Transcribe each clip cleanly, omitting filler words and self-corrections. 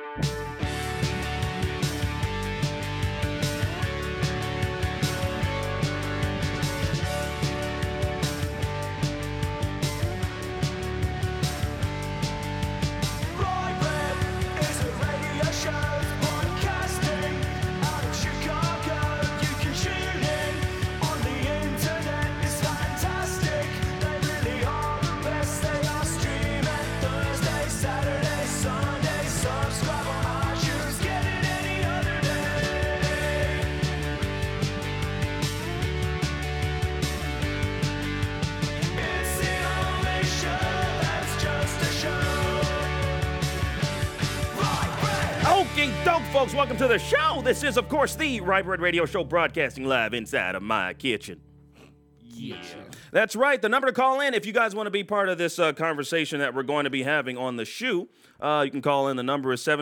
Folks, welcome to the show. This is, of course, the Rye Bread Radio Show broadcasting live inside of my kitchen. Yeah. That's right. The number to call in if you guys want to be part of this conversation that we're going to be having on the shoe, you can call in. The number is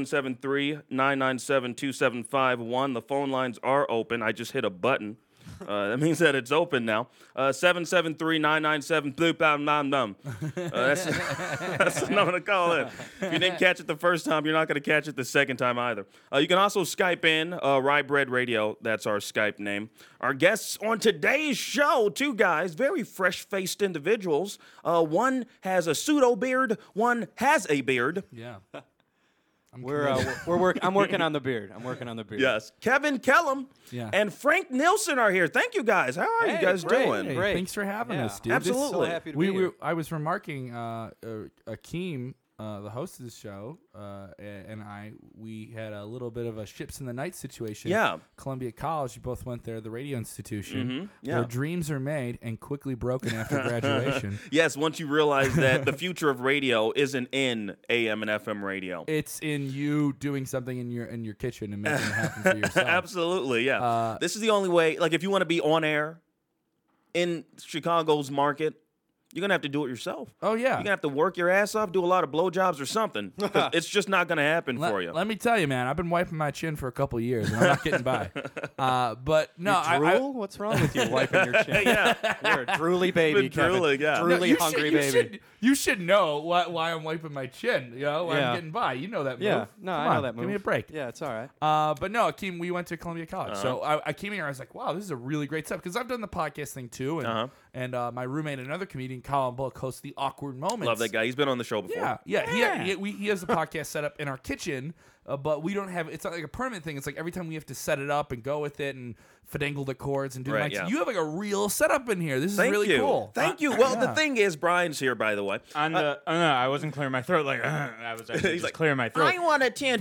773-997-2751. The phone lines are open. I just hit a button. That means that it's open now. 773-997-bloop-bam-nam-num. That's the number to call in. If you didn't catch it the first time, you're not going to catch it the second time either. You can also Skype in, Rye Bread Radio. That's our Skype name. Our guests on today's show, two guys, very fresh-faced individuals. One has a pseudo beard. One has a beard. Yeah. I'm working on the beard. Yes. Kevin Kellum and Frank Nilsson are here. Thank you guys. How are you guys doing? Hey, great. Thanks for having us, dude. Absolutely. So happy to be here. I was remarking Akeem, the host of the show, and we had a little bit of a ships in the night situation. Yeah. Columbia College, you both went there, the radio institution, Yeah. where dreams are made and quickly broken after graduation. Yes, once you realize that the future of radio isn't in AM and FM radio. It's in you doing something in your kitchen and making it happen for yourself. Absolutely, yeah. This is the only way. Like, if you want to be on air in Chicago's market, you're going to have to do it yourself. Oh, yeah. You're going to have to work your ass off, do a lot of blowjobs or something. 'Cause it's just not going to happen for you. Let me tell you, man, I've been wiping my chin for a couple of years, and I'm not getting by. But no, You drool? What's wrong with you wiping your chin? Yeah. You're a drooly baby, Been Kevin. drooling, yeah. Drooly, hungry baby. You should know why I'm wiping my chin. You know, why Yeah. I'm getting by. You know that move. Yeah, no, Come I know on, that move. Give me a break. Yeah, it's all right. But no, Akeem, we went to Columbia College. So I came here, I was like, wow, this is a really great stuff. Because I've done the podcast thing too. And my roommate, another comedian, Colin Bullock, hosts The Awkward Moments. Love that guy. He's been on the show before. Yeah. He has a podcast set up in our kitchen, but we don't have. It's not like a permanent thing. It's like every time we have to set it up and go with it and finagle the cords and do Right, mics. yeah. You have like a real setup in here. This is Thank really you. cool. Thank you. Well, the thing is, Brian's here, by the way. Oh no, I wasn't clearing my throat. Like I was actually He's just like, clearing my throat. I want attention.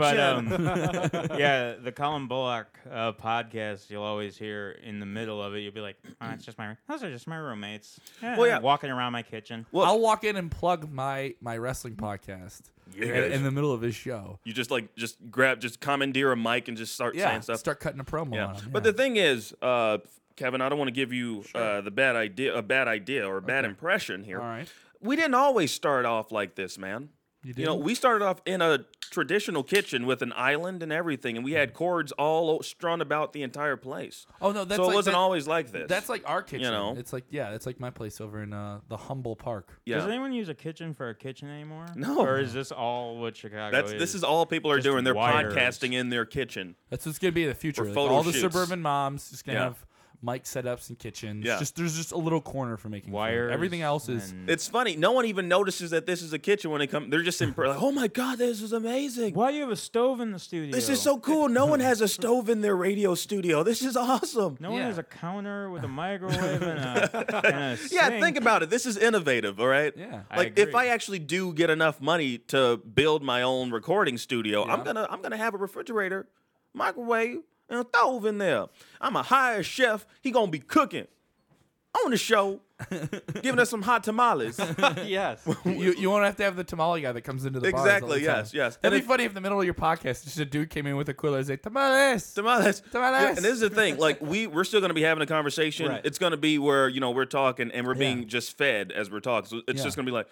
But yeah, the Colin Bullock podcast, you'll always hear in the middle of it, you'll be like, oh, those are just my roommates. Yeah, Well, yeah. walking around my kitchen. Well, I'll walk in and plug my wrestling podcast in the middle of his show. you just commandeer a mic and just start saying stuff. Start cutting a promo on him. But the thing is, Kevin, I don't want to give you a bad idea or a bad impression here. All right. We didn't always start off like this, man. You know, didn't? we started off in a traditional kitchen with an island and everything, and we had cords all strewn about the entire place. Oh no, that's so it like, wasn't always like this. That's like our kitchen. You know? It's like my place over in the Humble Park. yeah. Does anyone use a kitchen for a kitchen anymore? No. Or is this all what Chicago is? This is all people are Just doing. They're wires. podcasting in their kitchen. That's what's gonna be in the future. For Like, photo all the shoots. suburban moms just gonna Yeah. have mic setups and kitchens. Yeah. There's just a little corner for making food. Wires. Everything else is. and- It's funny. No one even notices that this is a kitchen when they come. They're just like, oh my God, this is amazing. Why do you have a stove in the studio? This is so cool. No one has a stove in their radio studio. This is awesome. No one Yeah. has a counter with a microwave and a Yeah, sink. think about it. This is innovative, all right? Yeah. I Like if agree. I actually do get enough money to build my own recording studio, I'm gonna have a refrigerator, microwave, and a stove in there. I'm a hired chef. He gonna be cooking on the show, giving us some hot tamales. Yes. You won't have to have the tamale guy that comes into the bars all Exactly. the time. Yes. That'd And be funny if in the middle of your podcast, just a dude came in with a cooler and said, tamales. Tamales. Tamales. Yeah, and this is the thing. Like we're still gonna be having a conversation. Right. It's gonna be where we're talking and we're being just fed as we're talking. So it's Yeah. just gonna be like,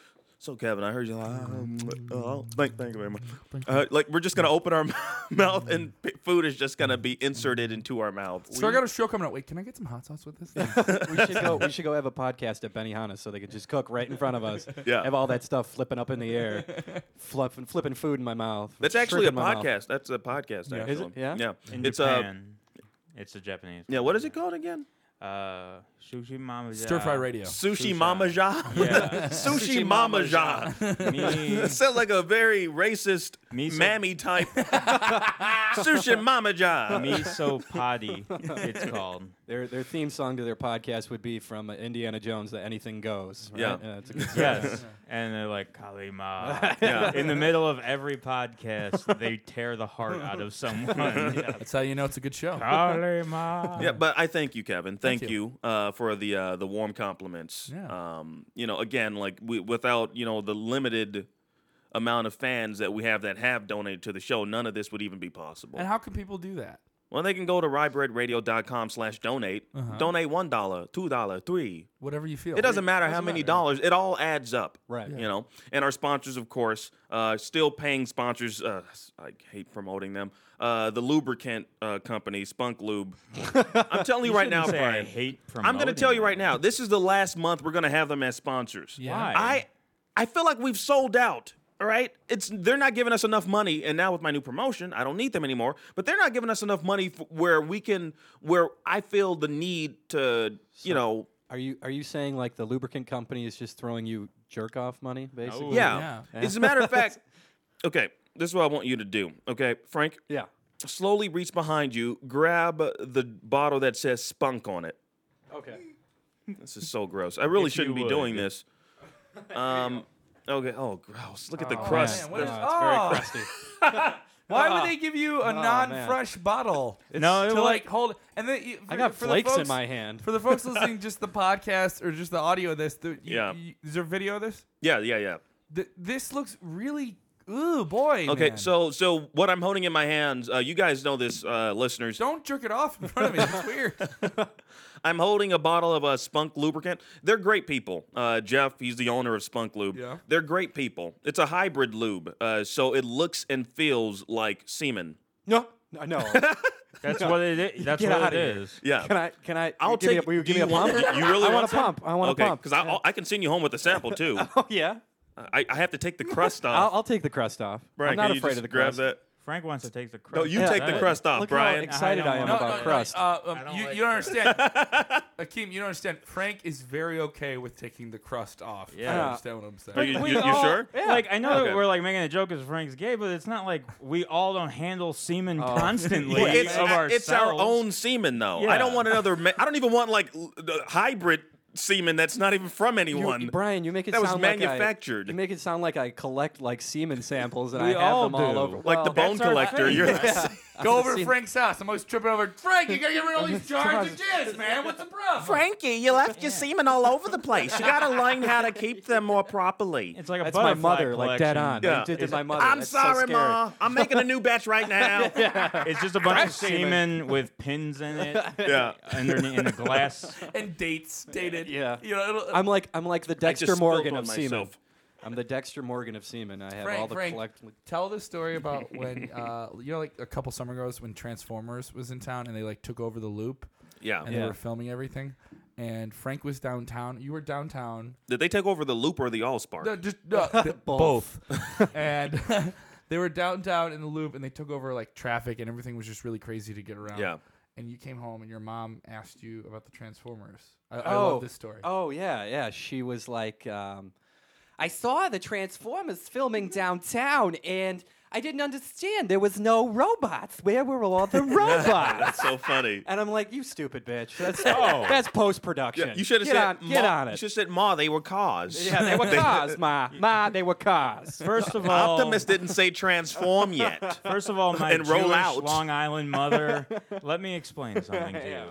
So Kevin, I heard you. Thank you very much. Like we're just gonna open our mouth and food is just gonna be inserted into our mouth. So I got a show coming up. Wait, can I get some hot sauce with this? We should go have a podcast at Benihana so they could just cook right in front of us. Yeah. Have all that stuff flipping up in the air, flipping food in my mouth. That's actually a shrimp in my mouth. podcast. That's a podcast. Yeah. Actually. Is it? Yeah? Yeah. In It's Japan, it's a Japanese. yeah. What is it called again? Sushi Mama. Stir Fry Radio. Sushi Mama Ja. Yeah. Sushi Mama Ja. Me, That sounds like a very racist Miso- mammy type. Sushi Mama Ja. miso potty. It's called. Their theme song to their podcast would be from Indiana Jones, that anything goes. Right? Yeah. It's a good song. Yes. And they're like, Kalima. Yeah. In the middle of every podcast, they tear the heart out of someone. That's how you know it's a good show. Kalima. Yeah, but I thank you, Kevin. Thank Thank you for the warm compliments. Yeah. Again, like without the limited amount of fans that we have that have donated to the show, none of this would even be possible. And how can people do that? Well, they can go to ryebreadradio.com/donate. Donate $1, $2, $3. Whatever you feel. It doesn't matter how many dollars. It all adds up. Right. Yeah. And our sponsors, of course, still paying sponsors. I hate promoting them. The lubricant company, Spunk Lube. I'm telling you right now, Say I Brian. hate I'm going to tell you right now. This is the last month we're going to have them as sponsors. Yeah. Why? I feel like we've sold out. All right, they're not giving us enough money, and now with my new promotion, I don't need them anymore. But they're not giving us enough money where I feel the need to, Are you saying like the lubricant company is just throwing you jerk off money, basically? Yeah. As a matter of fact, okay, this is what I want you to do. Okay, Frank, Yeah. slowly reach behind you, grab the bottle that says Spunk on it. Okay. This is so gross. I really If you shouldn't be would. doing this. Okay. Oh, gross. Look at the crust. man, what is- It's very crusty. Why would they give you a man. non-fresh bottle? No, to like hold and then I got for the flakes in folks- my hand. For the folks listening, just the podcast or just the audio of this. Yeah. Is there video of this? Yeah. This looks really. Ooh, boy. Okay, man. so what I'm holding in my hands, you guys know this, listeners. Don't jerk it off in front of me. It's weird. I'm holding a bottle of Spunk lubricant. They're great people. Jeff, he's the owner of Spunk Lube. Yeah. They're great people. It's a hybrid lube, so it looks and feels like semen. No. That's what it is. That's Get what outta it here. is. Yeah. Can I? I'll give me take. Will you do give me a pump? You really I want a some? pump. I want a okay, pump. because I can send you home with a sample too. Oh yeah. I have to take the crust off. I'll take the crust off. Brian, I'm not can you afraid just of the grab crust. that? Frank wants to take the crust. No, you Yeah. take the crust off, Look Brian. how excited I am No, about crust. You don't understand. Akeem, you don't understand. Frank is very okay with taking the crust off. Yeah. I understand what I'm saying. Are you We you all- sure? Yeah. Like, I know Okay. that we're like making a joke because Frank's gay, but it's not like we all don't handle semen constantly Well, it's of ourselves. it's our own semen, though. Yeah. I don't want another. I don't even want like the hybrid semen that's not even from anyone. Brian, you make it That was sound like manufactured. you make it sound like I collect like semen samples and We I have all them all do. over. Like the Well, bone that's our collector. thing. You're yeah. Go over to Seen- Frank's house. I'm always tripping over. Frank, you gotta get rid of all these jars of jizz, man. What's the problem? Frankie, you left your semen all over the place. You got to learn how to keep them more properly. It's like a That's my butterfly mother, like dead on. collection. Yeah. You did my mother. I'm That's so sorry, scary. Ma. I'm making a new batch right now. It's just a bunch of Fresh semen with pins in it. Yeah. Underneath in a glass. And dated. Yeah. You know, I'm like the I Dexter just Morgan spilled of on semen. myself. I'm the Dexter Morgan of semen. I have Frank, all the Frank. collect. Tell the story about when like a couple summer ago when Transformers was in town and they like took over the loop Yeah. and they were filming everything. And Frank was downtown. You were downtown. Did they take over the loop or the Allspark? No, just both. And they were downtown in the loop and they took over like traffic and everything was just really crazy to get around. Yeah. And you came home and your mom asked you about the Transformers. I love this story. Oh yeah. She was like, I saw the Transformers filming downtown, and I didn't understand. There was no robots. Where were all the robots? That's so funny. And I'm like, you stupid bitch. That's Oh. that's post production. You should have said, Get Ma, on You it. should have said, Ma, they were cars. Yeah, they were cars, Ma. Ma, they were cars. First of all, Optimus didn't say transform yet. First of all, my And roll Jewish out. Long Island mother. Let me explain something to you.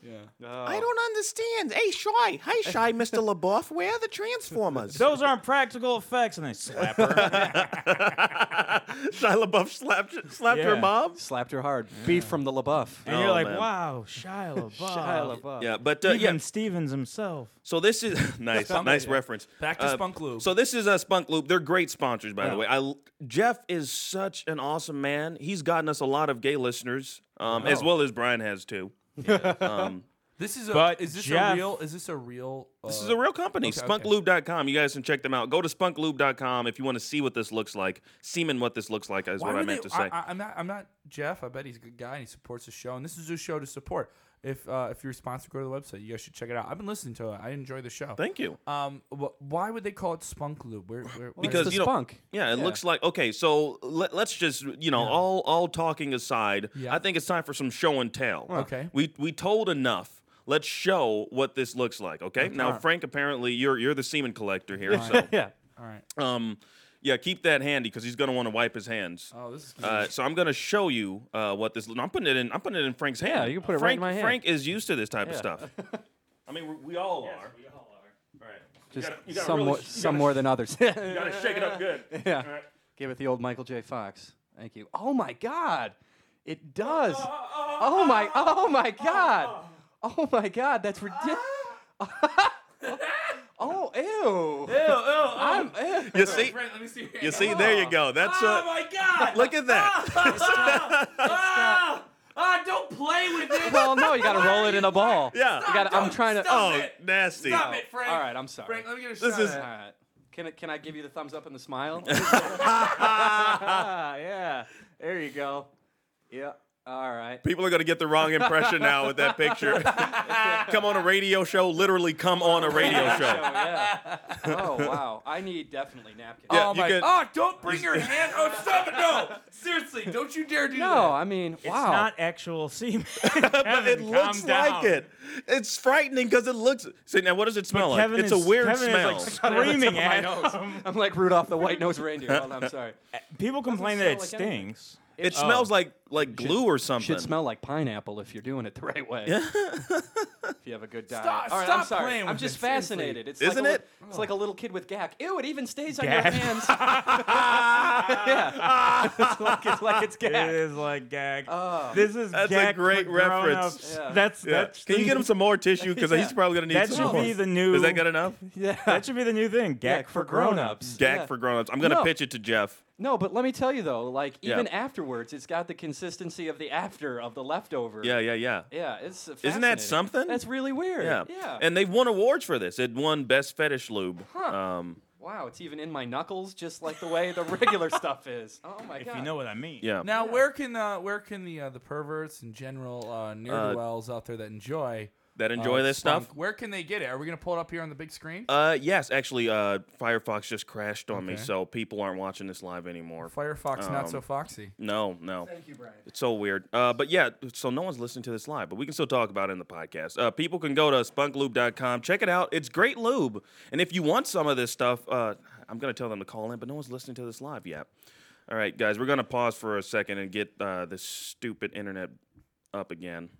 I don't understand. Hey, Shy. Hi, Shy, Mr. LaBeouf. Where are the Transformers? Those aren't practical effects, and they slap her. Shia LaBeouf slapped her Yeah. mom. Slapped her hard. Beef from the LaBeouf. And Oh, you're like, man. wow, Shia LaBeouf. Shia LaBeouf. Yeah, but Even Stevens himself. So this is nice reference. Back to Spunk Lube. So this is Spunk Lube. They're great sponsors, by the way. Jeff is such an awesome man. He's gotten us a lot of gay listeners, as well as Brian has too. This is But is this Jeff- a real? Is this a real? This is a real company, okay, spunklube.com. You guys can check them out. Go to spunklube.com if you want to see what this looks like. Semen, what this looks like is Why what I would meant they- to say. I'm not Jeff. I bet he's a good guy and he supports the show. And this is a show to support. If you're a sponsor, go to the website. You guys should check it out. I've been listening to it. I enjoy the show. Thank you. Why would they call it Spunk Lube? Where Because the you know, spunk. yeah, it looks like okay. So let's just all talking aside. Yeah. I think it's time for some show and tell. Okay. We told enough. Let's show what this looks like. Okay. Now, Frank, apparently you're the semen collector here. So Yeah. all right. yeah, keep that handy because he's gonna want to wipe his hands. Oh, this is good. So I'm gonna show you what this. I'm putting it in Frank's hand. Yeah, you can put it right in my hand. Frank is used to this type of stuff. I mean, we all are. All right. Just you gotta some really- more, you some gotta- more than others. You gotta shake it up good. Yeah. All right. Give it the old Michael J. Fox. Thank you. Oh my God, it does. Oh my God. Oh my God, that's ridiculous. Oh, ew. Ew. You see? Frank, let me see. You see? There you go. That's Oh my God! Look at that. Don't play with it. Well, no, you gotta roll it in a ball. Yeah. You gotta, I'm trying to. Stop Oh, it. nasty. Stop it, Frank. All right, I'm sorry. Frank, let me get a This shot is- at All it. right. Can I give you the thumbs up and the smile? Yeah. There you go. Yeah. All right. People are gonna get the wrong impression now with that picture. Come on a radio show. Literally, come on a radio show. Yeah. Oh wow. I need definitely napkins. Yeah, Oh you my! could- Oh, don't bring your hand! Oh, stop it! No, seriously, don't you dare do that. No, I mean, It's wow. not actual semen. But Kevin, it looks calm like down. it. It's frightening because it looks. See now, what does it smell like? Kevin It's is, a weird Kevin smell. Is like screaming my at nose. him. I'm like Rudolph the White-Nosed Reindeer. Hold on, I'm sorry. People complain that smell it like anything. stinks. It smells like glue or something. Should smell like pineapple if you're doing it the right way. If you have a good diet. Stop- All right, stop I'm sorry. playing I'm with just it, seriously. fascinated. It's Isn't like it? It's like a little kid with gack. Ew, it even stays on Gack. your hands. Yeah. it's like it's It gack. is like gag. Oh. This is That's a gag great for reference. grown-ups. Yeah. That's Yeah. that's. Can you get him some more tissue? Because he's probably gonna need That some should more. be the new. Is that good enough? Yeah. That should be the new thing. Gag for grown-ups. Gag Yeah. for grown-ups. I'm gonna No. pitch it to Jeff. No, but let me tell you though, like even Yeah. afterwards, it's got the consistency of the after of the leftover. Yeah. Yeah, it's Isn't that fascinating. something? That's really weird. Yeah. Yeah. And they've won awards for this. It won Best Fetish Lube. Wow, it's even in my knuckles, just like the way the regular stuff is. Oh my If god. you know what I mean. Yeah. Now, where can the perverts and general ne'er do wells out there that enjoy That enjoy this Spunk, stuff? where can they get it? Are we gonna pull it up here on the big screen? Yes, actually, Firefox just crashed on me, Okay. so people aren't watching this live anymore. Firefox, not so foxy. No. Thank you, Brian. It's so weird. But yeah, so no one's listening to this live, but we can still talk about it in the podcast. People can go to spunklube.com, check it out. It's great lube. And if you want some of this stuff, I'm going to tell them to call in, but no one's listening to this live yet. All right, guys, we're going to pause for a second and get this stupid internet up again.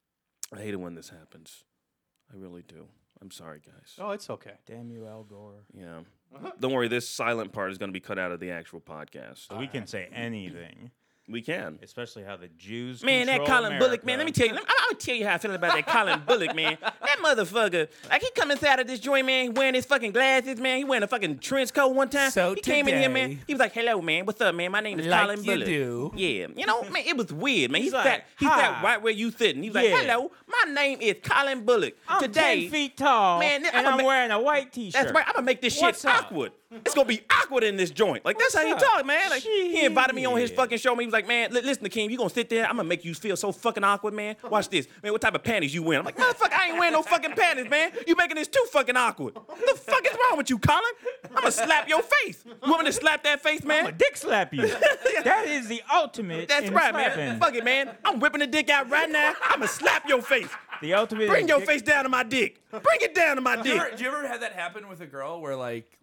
I hate it when this happens. I really do. I'm sorry, guys. Oh, it's okay. Damn you, Al Gore. Yeah. Don't worry, this silent part is going to be cut out of the actual podcast. So we can say anything, We can. especially how the Jews. Man, that control Colin Bullock, man, let me America. tell you, I'll tell you how I feel about that Colin Bullock, man. That motherfucker, like, he come inside of this joint, man, wearing his fucking glasses, man. He wearing a fucking trench coat one time. So he came in here, man. today- He was like, hello, man, what's up, man? My name is Like Colin you Bullock. do. Yeah. You know, man, it was weird, man. He's like, sat, he sat "Hi." right where you sitting. He was like, Yeah. hello, my name is Colin Bullock. I'm Today, 10 feet tall, Man, and I'ma I'm ma- wearing a white T-shirt. that's right. I'm gonna make this shit What's up? awkward. It's gonna be awkward in this joint. Like that's how he What's up? talk, man. Like he invited me on his Shit. fucking show. He was like, man, listen, Akeem, you gonna sit there? I'm gonna make you feel so fucking awkward, man. Watch this, man. What type of panties you wearing? I'm like, motherfucker, I ain't wearing no fucking panties, man. You making this too fucking awkward. What the fuck is wrong with you, Colin? I'm gonna slap your face. You want me to slap that face, I'm man? a dick slap you. That is the ultimate. That's in right, slapping. man. Fuck it, man. I'm whipping the dick out right now. I'm gonna slap your face. The ultimate. Bring in your dick- face down to my dick. Bring it down to my Do dick. you ever have that happen with a girl where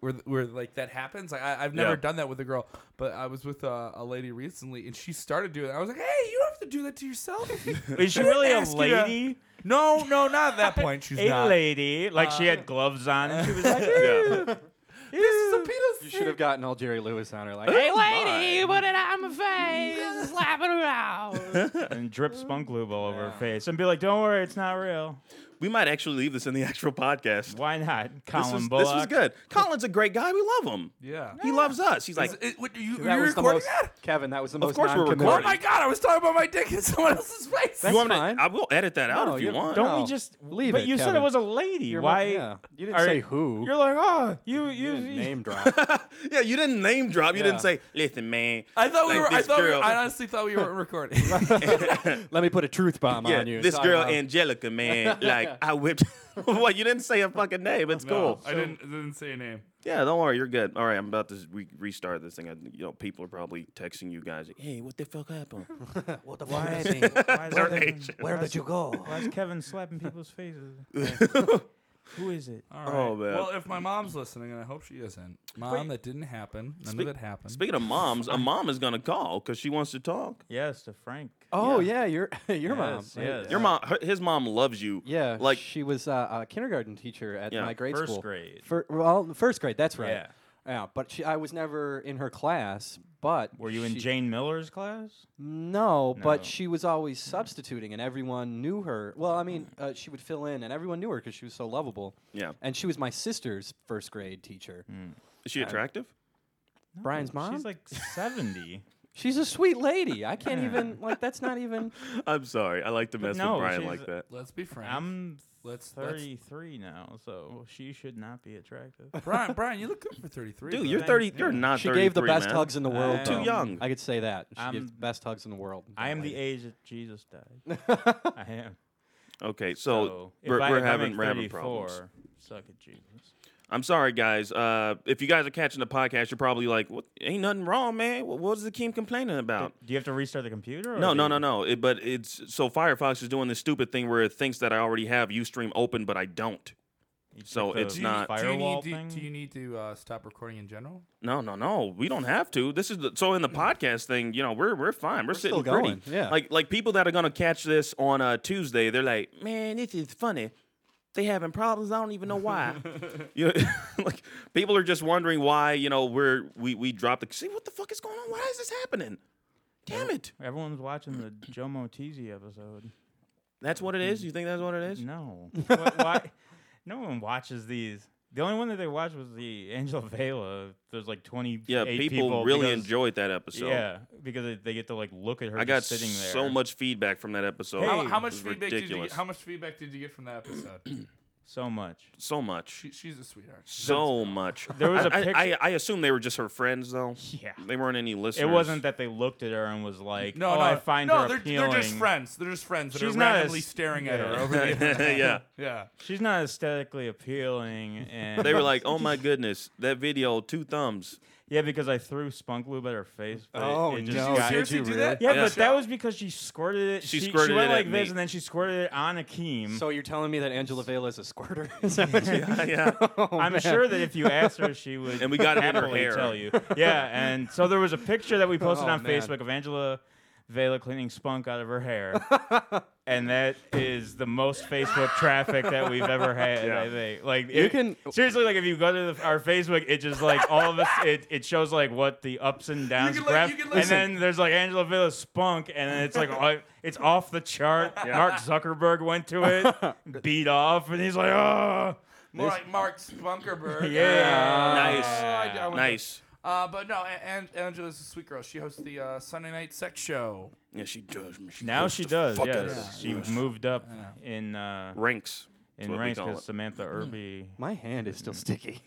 like that happens? Like I've never Yeah. done that with a girl, but I was with a lady recently and she started doing it. I was like, hey, you don't have to do that to yourself. Is she really a Ask you to- lady? No, not at that point. She's A not. lady, like she had gloves on, and she was like, Yeah. This is a penis. You should have gotten all Jerry Lewis on her, like, Hey, lady, put it on my face, slap it around, and drip spunk lube all over her face, and be like, "Don't worry, it's not real." We might actually leave this in the actual podcast. Why not, Colin This Bullock? was good. Colin's a great guy. We love him. Yeah. He loves us. He's like, You're recording that? Kevin, that was the most course we're non-committal. Oh recording. my God! I was talking about my dick in someone else's face. That's you want me to, fine. I will edit that out No, if you you- want. Don't No, we just leave But it, you said Kevin. it was a lady. You're Why? Yeah. You didn't are- say who. You're like, oh, you Name drop. Yeah, you didn't name drop. You Yeah. didn't say, listen, man. I thought we like were. I this thought. girl- I honestly thought we weren't recording. Let me put a truth bomb Yeah, on you. this Talk girl about- Angelica, man. Like I whipped. What? You didn't say a fucking name. It's cool. I didn't say a name. Yeah, don't worry. You're good. All right, I'm about to restart this thing. People are probably texting you guys. Like, hey, what the fuck happened? What the Why fuck? is, why is They're Kevin- Asian. Where did you go? Why is Kevin slapping people's faces? Who is it? All right. Oh, man. Well, if my mom's listening, and I hope she isn't. Mom, that didn't happen. None of it happened. Speaking of moms, a mom is gonna call because she wants to talk. Yes, to Frank. Oh yeah, your mom. Yes, yes. Your mom, his mom loves you. Yeah, Like- she was a kindergarten teacher at Yeah, my grade First school. grade. First grade. That's right. Yeah. Yeah, but I was never in her class. But Were you in she- Jane Miller's class? No, No. but she was always substituting, and everyone knew her. Well, I mean, she would fill in, and everyone knew her because she was so lovable. Yeah. And she was my sister's first grade teacher. Is she attractive? Brian's mom? She's like 70. She's a sweet lady. I can't even that's not even. I'm sorry. I like to mess no, with Brian she's- like that. Let's be frank. I'm let's 33 now, so she should not be attractive. Brian, you look good for 33. Dude, bro. you're 30. You're not She 33, gave the best man. hugs in the world. Too though. young. I could say that. She I'm- gives the best hugs in the world. I am That the lady. age that Jesus died. I am. Okay, So so if we're I having make we're having 34, problems. suck it, Jesus. I'm sorry, guys. If you guys are catching the podcast, you're probably like, "What? Ain't nothing wrong, man. What is the Keem complaining about?" Do you have to restart the computer? Or No, do no, you- no, no. But it's so Firefox is doing this stupid thing where it thinks that I already have UStream open, but I don't. You So took the it's not- firewall thing. Do you need to stop recording in general? No. We don't have to. This is so in the podcast thing. You know, we're fine. We're sitting still pretty. going, yeah. Like people that are gonna catch this on Tuesday, they're like, "Man, this is funny. They having problems. I don't even know why." You know, like people are just wondering why. You know, we dropped the. See what the fuck is going on? Why is this happening? Damn it. Everyone's watching the Joe Moteezy episode. That's what it is. You think that's what it is? No. Why? No one watches these. The only one that they watched was the Angela Vela. There's like 28 Yeah, people really because- enjoyed that episode. Yeah, because they get to like look at her I got just sitting there. so much feedback from that episode. Hey, How It much was feedback did you ridiculous. get? How much feedback did you get from that episode? So much. So much. She's a sweetheart. So much. There was a I picture- I assume they were just her friends, though. Yeah. They weren't any listeners. It wasn't that they looked at her and was like, No, "Oh, no, I find no. her They're appealing." just friends. They're just friends that She's are not randomly as- staring at her yeah. over the internet. Yeah. Yeah. She's not aesthetically appealing, and They were like, "Oh my goodness, that video, 2 thumbs." yeah, because I threw spunk lube at her face. But Oh, it just no. got- Seriously, Did you do really? that? Yeah, Yeah. but that was because she squirted it. She squirted went it like at this, me. and then she squirted it on Akeem. So you're telling me that Angela Vela is a squirter? Is that what you- Yeah. Oh, I'm man. sure that if you asked her, she would And we got it in her happily hair. tell you. Yeah, and so there was a picture that we posted Oh, on man. Facebook of Angela Vela cleaning spunk out of her hair. And that is the most Facebook traffic that we've ever had. Yeah. I think. Like You it- can- seriously, like if you go to our Facebook, it just like all of us. It shows like what the ups and downs can, like- graph, you can, and listen. then there's like Angela Villa spunk, and then it's like it's off the chart. Mark Zuckerberg went to it, beat off, and he's like, oh. More like Mark Spunkerberg. Yeah. Nice. I went Nice. But no, Angela's a sweet girl. She hosts the Sunday Night Sex Show. Yeah, she does. Now she does. fuck out Yes, of she moved up in Ranks. in what we ranks call because it. Samantha Irby. My hand is still sticky.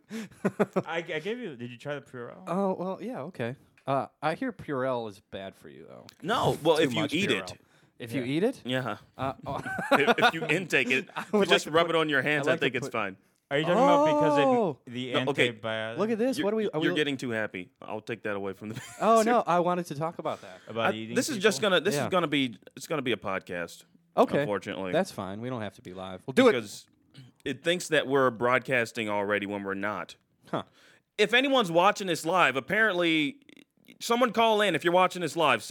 I gave you. Did you try the Purell? Oh well, yeah, okay. I hear Purell is bad for you though. No, well, Too if you much eat Purell. it, If you eat it, yeah. oh. If you intake it, if you would just like to rub put- it on your hands, I'd I like to think it's put- fine. Are you talking about Oh. because the No, okay. antibiotic? Look at this. You're, What are we? you're getting too happy. I'll take that away from the. Oh no, I wanted to talk about that. about eating. This is just people? gonna. This Yeah. is gonna be. It's gonna be a podcast. Okay, Unfortunately, that's fine. We don't have to be live. We'll do it. because it thinks that we're broadcasting already when we're not. Huh. If anyone's watching this live, apparently, someone call in if you're watching this live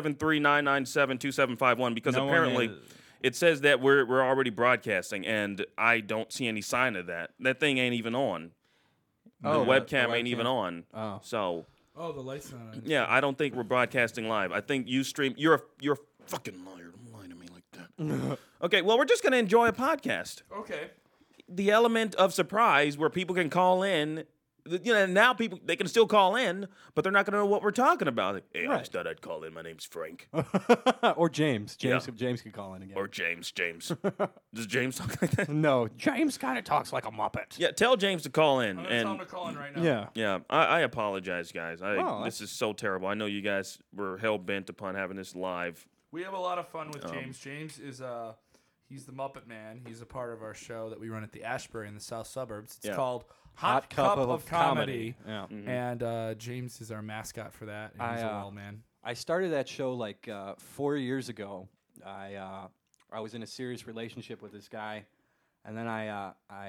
773-997-2751 because No one apparently is. it says that we're already broadcasting and I don't see any sign of that. That thing ain't even on. The Oh, webcam the ain't even webcam. on. Oh. So Oh, the lights not on. yeah, I don't think we're broadcasting live. I think you stream. You're a fucking liar. Don't lie to me like that. Okay, well, we're just gonna enjoy a podcast. Okay. The element of surprise where people can call in. Now people they can still call in, but they're not gonna know what we're talking about. Like, hey, I Right. just thought I'd call in. My name's Frank Or James. James Yeah. James could call in again. or James. James. Does James talk like that? No, James kind of talks like a Muppet. Yeah, tell James to call in. I'm gonna tell him And to call in right now. Yeah. yeah, I apologize, guys. Oh, This is so terrible. I know you guys were hell bent upon having this live. We have a lot of fun with James. James is he's the Muppet Man. He's a part of our show that we run at the Ashbury in the South Suburbs. It's Yeah. called Hot Cup of Comedy. Yeah. And James is our mascot for that. And he's a well man. I started that show like 4 years ago. I was in a serious relationship with this guy, and then I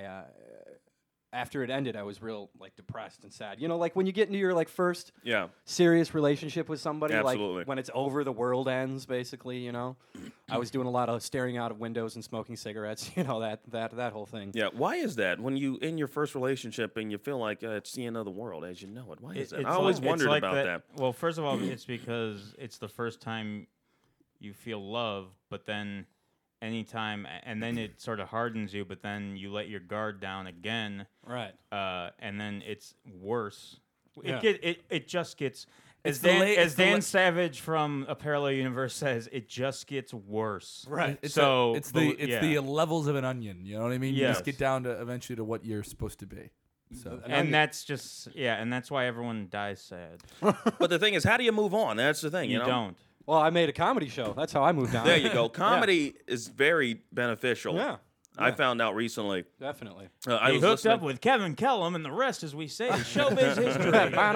after it ended, I was real like depressed and sad. You know, like when you get into your like first Yeah. serious relationship with somebody, Absolutely. like when it's over, the world ends. Basically, you know, I was doing a lot of staring out of windows and smoking cigarettes. You know, that whole thing. Yeah. Why is that? When you in your first relationship and you feel like it's the end of the world as you know it. Why is that? I always wondered about that. Well, first of all, it's because it's the first time you feel love, but then anytime, and then it sort of hardens you, but then you let your guard down again, Right. and then it's worse. Yeah. It just gets. It's As the Dan, la- as it's the Dan la- Savage from A Parallel Universe says, it just gets worse. Right. It's So, it's but the levels of an onion. You know what I mean? You Yes. just get down to eventually to what you're supposed to be. So And that's just and that's why everyone dies sad. But the thing is, how do you move on? That's the thing. You know? don't. Well, I made a comedy show. That's how I moved on. There you go. Comedy is very beneficial. Yeah. I found out recently. Definitely. I He was hooked listening- up with Kevin Kellum, and the rest, as we say, is showbiz history.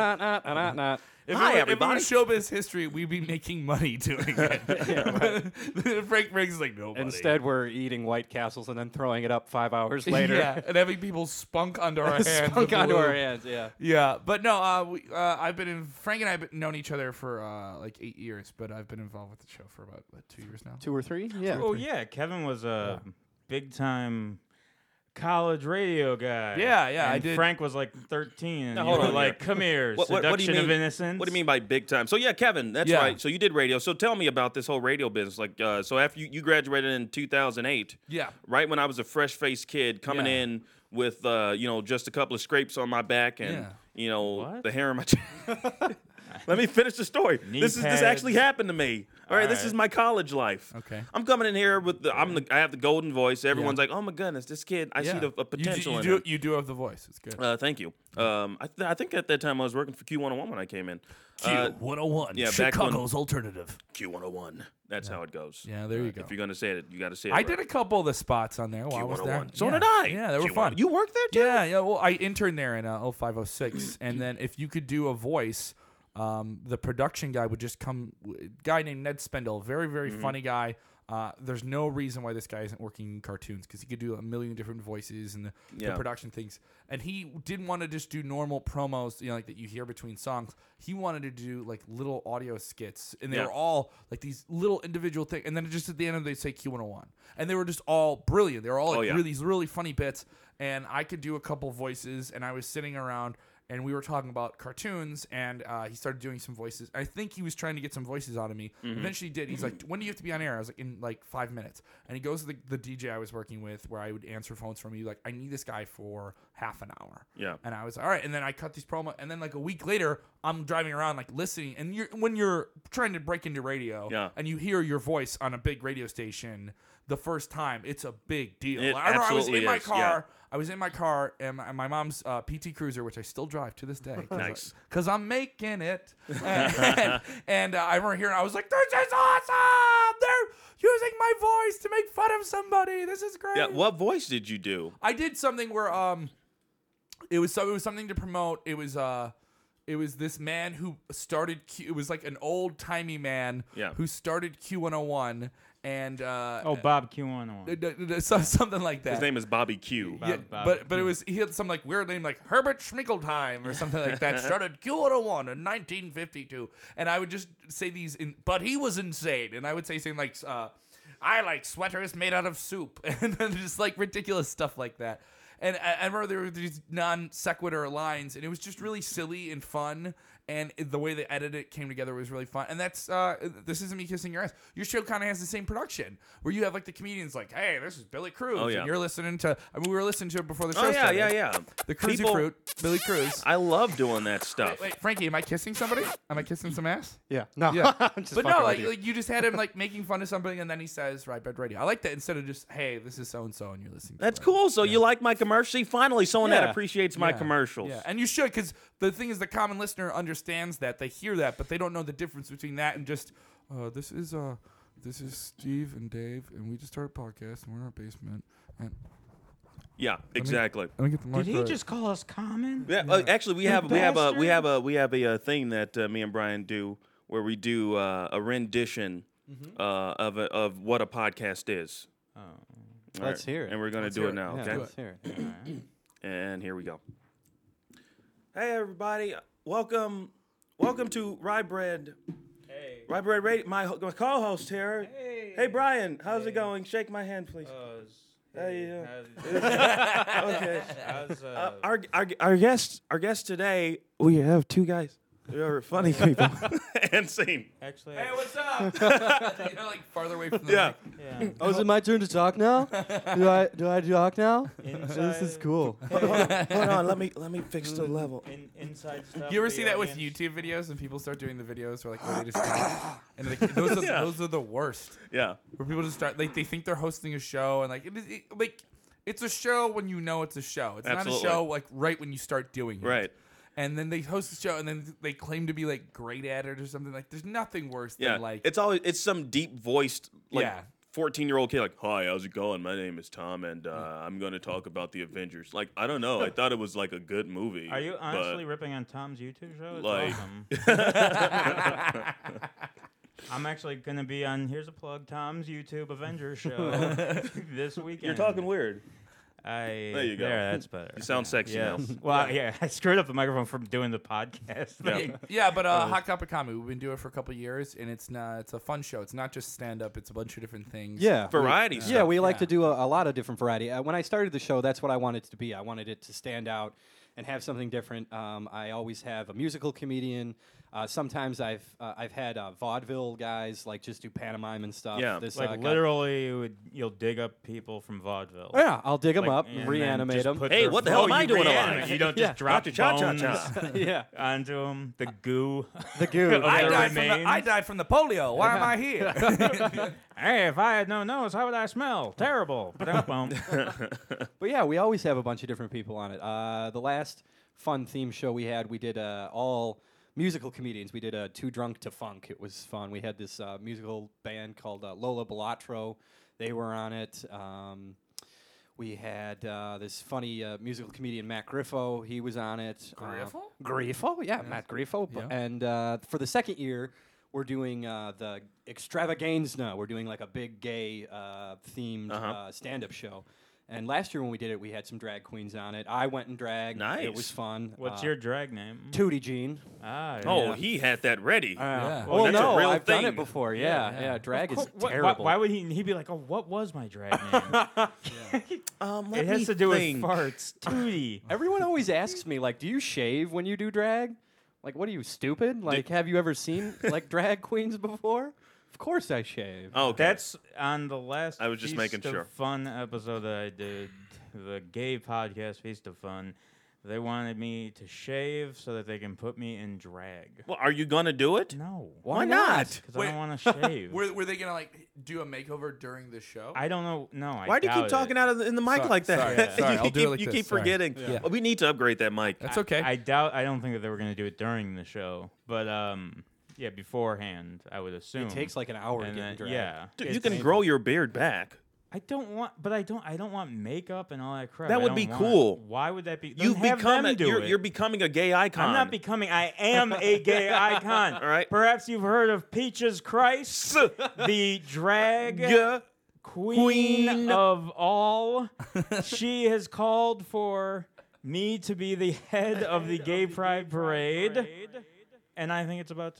If Hi, it were everybody. showbiz history, we'd be making money doing it. Frank Briggs is like, no, buddy. Instead, we're eating White Castles and then throwing it up 5 hours later. Yeah, and having people spunk under our hands. Spunk with onto glue. our hands, yeah. Yeah, but no, Frank and I have known each other for like 8 years, but I've been involved with the show for about 2 years now. 2 or 3? Yeah. Oh yeah, Kevin was a big time college radio guy. Yeah, yeah, And I did. Frank was like 13. And Now, you hold were on like, here. come here, What do you seduction mean? of innocence. What do you mean by big time? So yeah, Kevin, that's Yeah. right. So you did radio. So tell me about this whole radio business. Like, so after you graduated in 2008, Yeah. right when I was a fresh-faced kid coming Yeah. in with just a couple of scrapes on my back and Yeah. What? the hair in my. Let me finish the story. Knee This pads. actually happened to me. All right, this is my college life. Okay. I'm coming in here with I have the golden voice. Everyone's like, "Oh my goodness, this kid! I see a potential in him." You do have the voice. It's good. Thank you. I think at that time I was working for Q101 when I came in. Q101, yeah, back when- Chicago's alternative. Q101. That's how it goes. Yeah, there you go. If you're gonna say it, you got to say it. I right. did a couple of the spots on there while I was there. Q101. So Yeah. did I. Yeah, they were Q101. fun. You worked there too? Yeah, yeah. Well, I interned there in 0506, and then if you could do a voice, the production guy would just come. Guy named Ned Spendle, very very funny guy. There's no reason why this guy isn't working in cartoons because he could do a million different voices and the Yeah. production things. And he didn't want to just do normal promos, like that you hear between songs. He wanted to do like little audio skits, and they Yeah. were all like these little individual things. And then just at the end of it, they'd say Q101, and they were just all brilliant. They were all like these really funny bits. And I could do a couple voices, and I was sitting around. And we were talking about cartoons, and he started doing some voices. I think he was trying to get some voices out of me. Eventually, he did. He's like, "When do you have to be on air?" I was like, "In like 5 minutes." And he goes to the DJ I was working with, where I would answer phones from. He's like, "I need this guy for half an hour." Yeah. And I was all right. And then I cut these promo. And then like a week later, I'm driving around like listening. And when you're trying to break into radio, Yeah. and you hear your voice on a big radio station the first time, it's a big deal. It I remember I was absolutely in my is, car. yeah. I was in my car, and my mom's PT Cruiser, which I still drive to this day. Nice. Because I'm making it. And I remember hearing, I was like, "This is awesome! They're using my voice to make fun of somebody. This is great." Yeah. What voice did you do? I did something where it was something to promote. It was this man who started it was like an old-timey man Yeah. who started Q101 and Bob Q101. something like that. His name is Bobby Q. Bob- Yeah, Bob- but it was he had some like weird name like Herbert Schmickeltime or something like that. Started Q101 in 1952, and I would just say these. But he was insane, and I would say something like, "I like sweaters made out of soup," and then just like ridiculous stuff like that. And I remember there were these non sequitur lines, and it was just really silly and fun. And the way they edited it came together was really fun. And that's this isn't me kissing your ass. Your show kind of has the same production where you have like the comedians like, hey, this is Billy Cruz, Oh, yeah. and you're listening to. I mean, we were listening to it before the show Oh yeah, started. yeah. The Cruzy People- Fruit, Billy Cruz. I love doing that stuff. Wait, Frankie, am I kissing somebody? Am I kissing some ass? Yeah. No. Yeah. I'm just But fucking no, with like you just had him like making fun of something, and then he says Rye Bread Radio. I like that instead of just, hey, this is so and so, and you're listening. That's to it. cool. So you like my commercial? See, finally, someone that Yeah. appreciates my Yeah. commercials. Yeah, and you should, because the thing is, the common listener understands that, they hear that, but they don't know the difference between that and just, this is Steve and Dave, and we just started a podcast, and we're in our basement, and Yeah, exactly. let me get the mic Did he right. just call us common? Yeah, actually, we have a thing that me and Brian do where we do a rendition of what a podcast is. Oh. All Let's hear it. And we're gonna Let's do hear it it. now. Yeah, Okay. let's hear it. And here we go. Hey everybody, welcome to Rye Bread. Hey. Rye Bread Radio. My co-host here. Hey. Hey Brian, how's it going? Shake my hand, please. Hey, okay. Our guest today. We have two guys. They're funny people. And scene. Actually, Hey, what's up? You know, like farther away from the Yeah. mic. yeah. Oh, is it my turn to talk now? Do I talk now? This is cool. Hold on, let me fix the level. Inside stuff. You ever the see that with audience. YouTube videos and people start doing the videos where like where they just talk? And like, those are the worst. Yeah. Where people just start like they think they're hosting a show and like like it's a show when you know it's a show. It's Absolutely. not a show like right when you start doing it. Right. And then they host the show and then they claim to be like great at it or something. Like there's nothing worse Yeah. than like It's some deep voiced like Yeah. 14-year-old kid like, hi, how's it going? My name is Tom, and I'm going to talk about the Avengers. Like, I don't know. I thought it was like a good movie. Are you but, honestly ripping on Tom's YouTube show? It's Like- awesome. I'm actually gonna be on. Here's a plug. Tom's YouTube Avengers show this weekend. You're talking weird. There you go. There, that's better. You sound sexy Yes. now. Well, yeah, I screwed up the microphone from doing the podcast. Yeah. Yeah, but Hot Cup of Comedy, we've been doing it for a couple of years, and it's a fun show. It's not just stand up; it's a bunch of different things. Yeah. Variety Yeah, stuff. we like Yeah. to do a lot of different variety. When I started the show, that's what I wanted it to be. I wanted it to stand out and have something different. I always have a musical comedian. Sometimes I've had vaudeville guys like just do pantomime and stuff. Yeah. This, Like guy- literally, you'll dig up people from vaudeville. Yeah, I'll dig them Like, up, and then reanimate just them. put Hey, their- what the hell am I you doing reanimate. alive? You don't Yeah. just drop Cha-cha, bones cha-cha. Yeah, onto them. The goo. the goo. Of I their died, remains. from the polio. Why am I here? Hey, if I had no nose, how would I smell? Terrible. Ba-dum-bum. But yeah, we always have a bunch of different people on it. The last fun theme show we had, we did all musical comedians. We did Too Drunk to Funk. It was fun. We had this musical band called Lola Bellatro. They were on it. We had this funny musical comedian, Matt Griffo. He was on it. Griffo? Griffo? Yeah, Matt Griffo. Yeah. And for the second year, we're doing the Extravaganza. We're doing like a big gay themed stand-up show. And last year when we did it, we had some drag queens on it. I went in drag. Nice. It was fun. What's your drag name? Tootie Jean? Ah, Oh, yeah. he had that ready. Yeah. Well, that's a no, real I've done thing. it before. Yeah. Drag is Why- terrible. Why would he be like, oh, what was my drag name? Let It has me to do think. with farts. Tootie. Everyone always asks me, like, do you shave when you do drag? Like, what are you, stupid? Like, have you ever seen, like, drag queens before? Of course I shave. Oh, okay. That's on the last I was just Feast making of sure. Fun episode that I did, the gay podcast, Feast of Fun. They wanted me to shave so that they can put me in drag. Well, are you gonna do it? No. Why not? Because I Wait. don't want to shave. Were they gonna like do a makeover during the show? I don't know. No, I Why do you keep doubt talking it. out of in the mic Sorry, like that? sorry, yeah. Sorry, you I'll do it keep, like you this. keep Sorry. forgetting. Yeah. Well, we need to upgrade that mic. That's okay. I don't think that they were going to do it during the show. But, yeah, beforehand, I would assume. It takes like an hour to And get then- in drag. Yeah. Dude, you It's- can grow your beard back. I don't want makeup and all that crap. That I would don't be want- cool. Why would that be? You've Then have become them do it. you're becoming a gay icon. I'm not becoming. I am a gay icon. All right. Perhaps you've heard of Peaches Christ, the drag Yeah. queen of all. She has called for me to be the head of the Gay Pride Parade, and I think it's about time.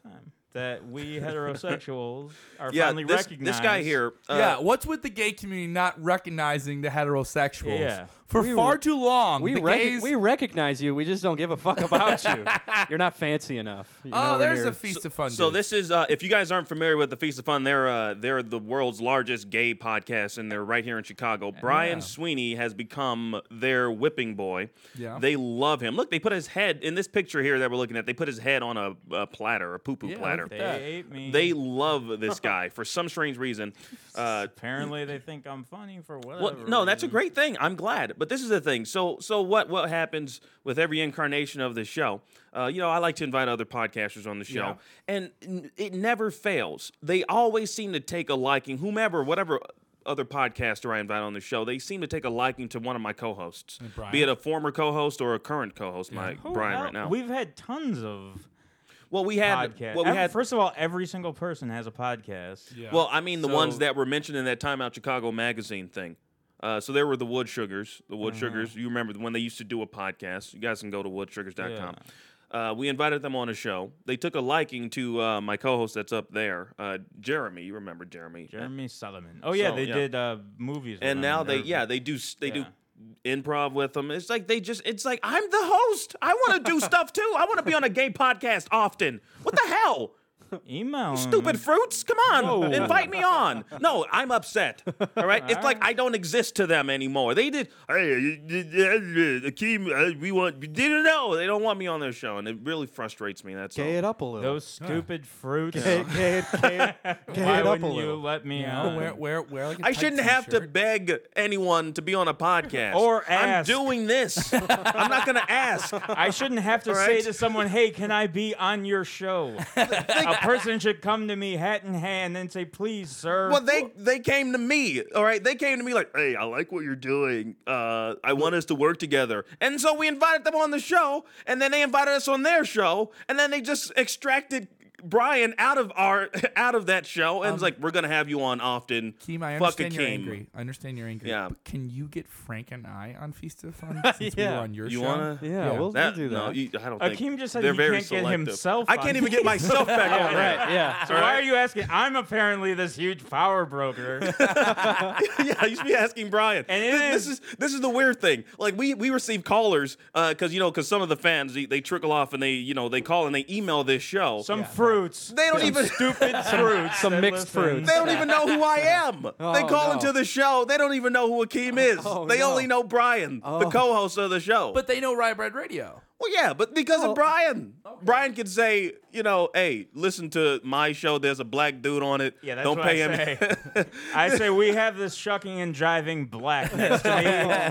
that we heterosexuals are Yeah, finally this recognized. guy here. Yeah, what's with the gay community not recognizing the heterosexuals? Yeah. For We far re- too long. We the gays, we recognize you. We just don't give a fuck about you. You're not fancy enough. You're oh, nowhere there's near- a Feast of Fun. So dude. this is if you guys aren't familiar with the Feast of Fun, they're the world's largest gay podcast, and they're right here in Chicago. Brian Sweeney has become their whipping boy. Yeah. They love him. Look, they put his head in this picture here that we're looking at. They put his head on a platter, a poo-poo Yeah, platter. look They at that. ate me. They love this guy for some strange reason. Apparently, they think I'm funny for whatever. Well, no, that's a reason. great thing. I'm glad. But this is the thing. So what happens with every incarnation of the show? I like to invite other podcasters on the show, and it never fails. They always seem to take a liking, whatever other podcaster I invite on the show, they seem to take a liking to one of my co-hosts, Brian? be it a former co-host or a current co-host, Who Brian el- right now. We've had tons of Well, we had. podcasts. Well, we had. First of all, every single person has a podcast. Yeah. Well, I mean the So- ones that were mentioned in that Time Out Chicago magazine thing. So there were the Wood Sugars. The Wood Sugars. You remember when they used to do a podcast. You guys can go to woodsugars.com. We invited them on a show. They took a liking to my co-host that's up there, Jeremy. You remember Jeremy? Jeremy Solomon. Oh yeah, So, they yeah. did movies. with And him. now they do improv with them. It's like it's like I'm the host. I want to do stuff too. I want to be on a gay podcast often. What the hell? email. Stupid fruits, come on, Whoa. invite me on. No, I'm upset. All right, it's like I don't exist to them anymore. They did. Hey, Akeem, we want. Didn't know they don't want me on their show, and it really frustrates me. That's Gay all. it up a little. Those stupid fruits. Gay it Why up a wouldn't you little. let me Oh, on? wear like a I tight shouldn't have to t-shirt. beg anyone to be on a podcast. Or I'm ask. doing this. I'm not gonna ask. I shouldn't have to All say right. to someone, "Hey, can I be on your show?" A person should come to me, hat in hand, and say, "Please, sir." Well, they came to me, all right? They came to me like, hey, I like what you're doing. I want us to work together. And so we invited them on the show, and then they invited us on their show, and then they just extracted Brian out of that show, and it's like, we're going to have you on often. Keem, I Fuck understand you're Akeem. angry. I understand you're angry. Yeah. But can you get Frank and I on Feast of Fun since Yeah. we were on your You show? want to? Yeah, we'll do that. No, I don't think. Akeem just said they're he very can't get selective. himself I on can't even get myself back on there. Right, yeah. So why are you asking? I'm apparently this huge power broker. Yeah, I used to be asking Brian. And it this is the weird thing. Like we receive callers because some of the fans they trickle off and they call and they email this show. Some fruits. They don't Some even- stupid fruits. some that mixed listen. fruits. They don't even know who I am. They Oh, call no. into the show. They don't even know who Akeem is. Oh, they no. only know Brian, the Oh. co-host of the show. But they know Rye Bread Radio. Well, yeah, but because Oh. of Brian. Brian could say, hey, listen to my show. There's a black dude on it. Yeah, that's don't what pay I him. say. I say we have this shucking and jiving black next to me,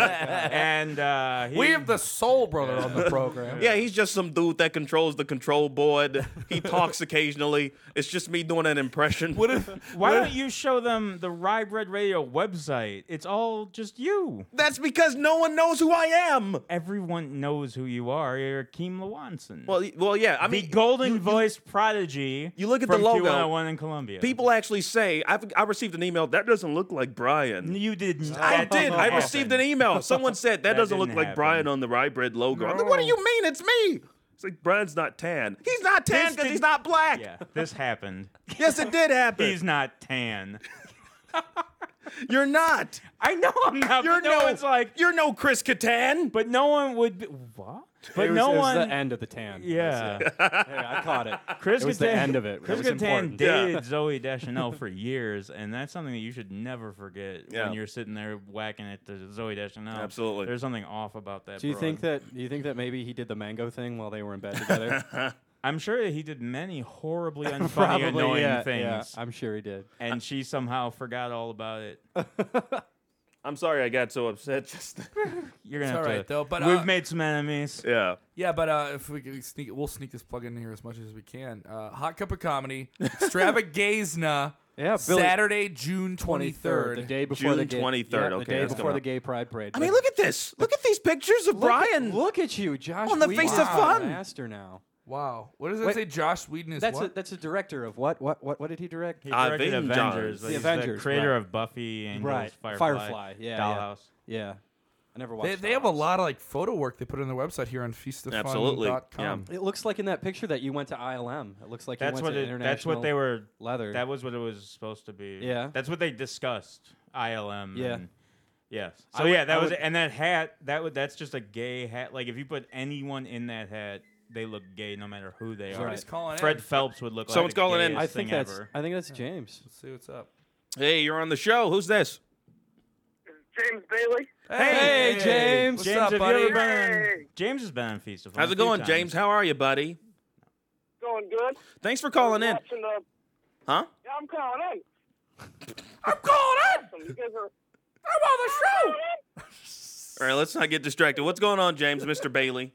and We have the Soul Brother on the program. Yeah, he's just some dude that controls the control board. He talks occasionally. It's just me doing an impression. What if Why don't you show them the Rye Bread Radio website? It's all just you. That's because no one knows who I am. Everyone knows who you are. You're Akeem Lewanson. Well, yeah. I the mean, golden voiced prodigy. you look at from the logo. Q101 in Columbia. people actually say I received an email that doesn't look like Brian. You didn't. I That did. didn't I happen. received an email. Someone said that doesn't look didn't like happen. Brian on the Rye Bread logo. I'm like, what do you mean? It's me. It's like Brian's not tan. He's not tan This because did- he's not black. Yeah, this happened. Yes, it did happen. He's not tan. You're not. I know I'm not. You're but no one's like. You're no Chris Kattan. But no one would. Be, what? But it was, no it was one. the end of the tan. Yeah. Yeah, I caught it. Chris It was the Kattan- end of it. Chris It was Kattan important. dated Zoe Deschanel for years, and that's something that you should never forget Yeah. when you're sitting there whacking at the Zoe Deschanel. Absolutely. There's something off about that. Do you broad. think that maybe he did the mango thing while they were in bed together? I'm sure that he did many horribly unfunny, Probably, annoying yeah, things, yeah, I'm sure he did. and she somehow forgot all about it. I'm sorry I got so upset. Just You're gonna It's have all right, to. though, but, we've made some enemies. yeah. Yeah, but if we can we'll sneak this plug in here as much as we can. Hot Cup of Comedy, Extravagazna, Yeah, Billy- Saturday, June 23rd. the day before the June gay, 23rd, yeah, okay, the day that's before coming the up. Gay Pride Parade. I mean, look at this. Look at these pictures of Brian. Look at you, Josh. On the Whedon. Face of Fun. Master now. Wow. What does it Wait, say? Josh Whedon is That's what? that's a director of what? What did he direct? He directed Avengers. Avengers. The He's Avengers, the creator right. of Buffy, Angels, Right. Firefly, Firefly, yeah, Dollhouse. Yeah. I never watched. They have a lot of like photo work they put on their website here on Absolutely, feastoffun.com. It looks like in that picture that you went to ILM. It looks like That's you what went to International. That's what they were. Leather. That was what it was supposed to be. Yeah. That's what they discussed. ILM. Yeah. And, yes. So that was and that hat. That's just a gay hat. Like if you put anyone in that hat, they look gay no matter who they are. Somebody's calling Fred in. Phelps would look Someone's like the calling in. gayest I think thing that's. ever. I think that's James. Let's see what's up. Hey, you're on the show. Who's this? James Bailey. Hey, James. What's James, up, have buddy? you ever been on, Hey. James has been on Feast of Fun. How's a it few going, times. James? How are you, buddy? Going good. Thanks for calling in. Watching the- Huh? Yeah, I'm calling in. I'm calling in. Awesome. You guys are I'm on the show. All right, let's not get distracted. What's going on, James, Mr. Bailey?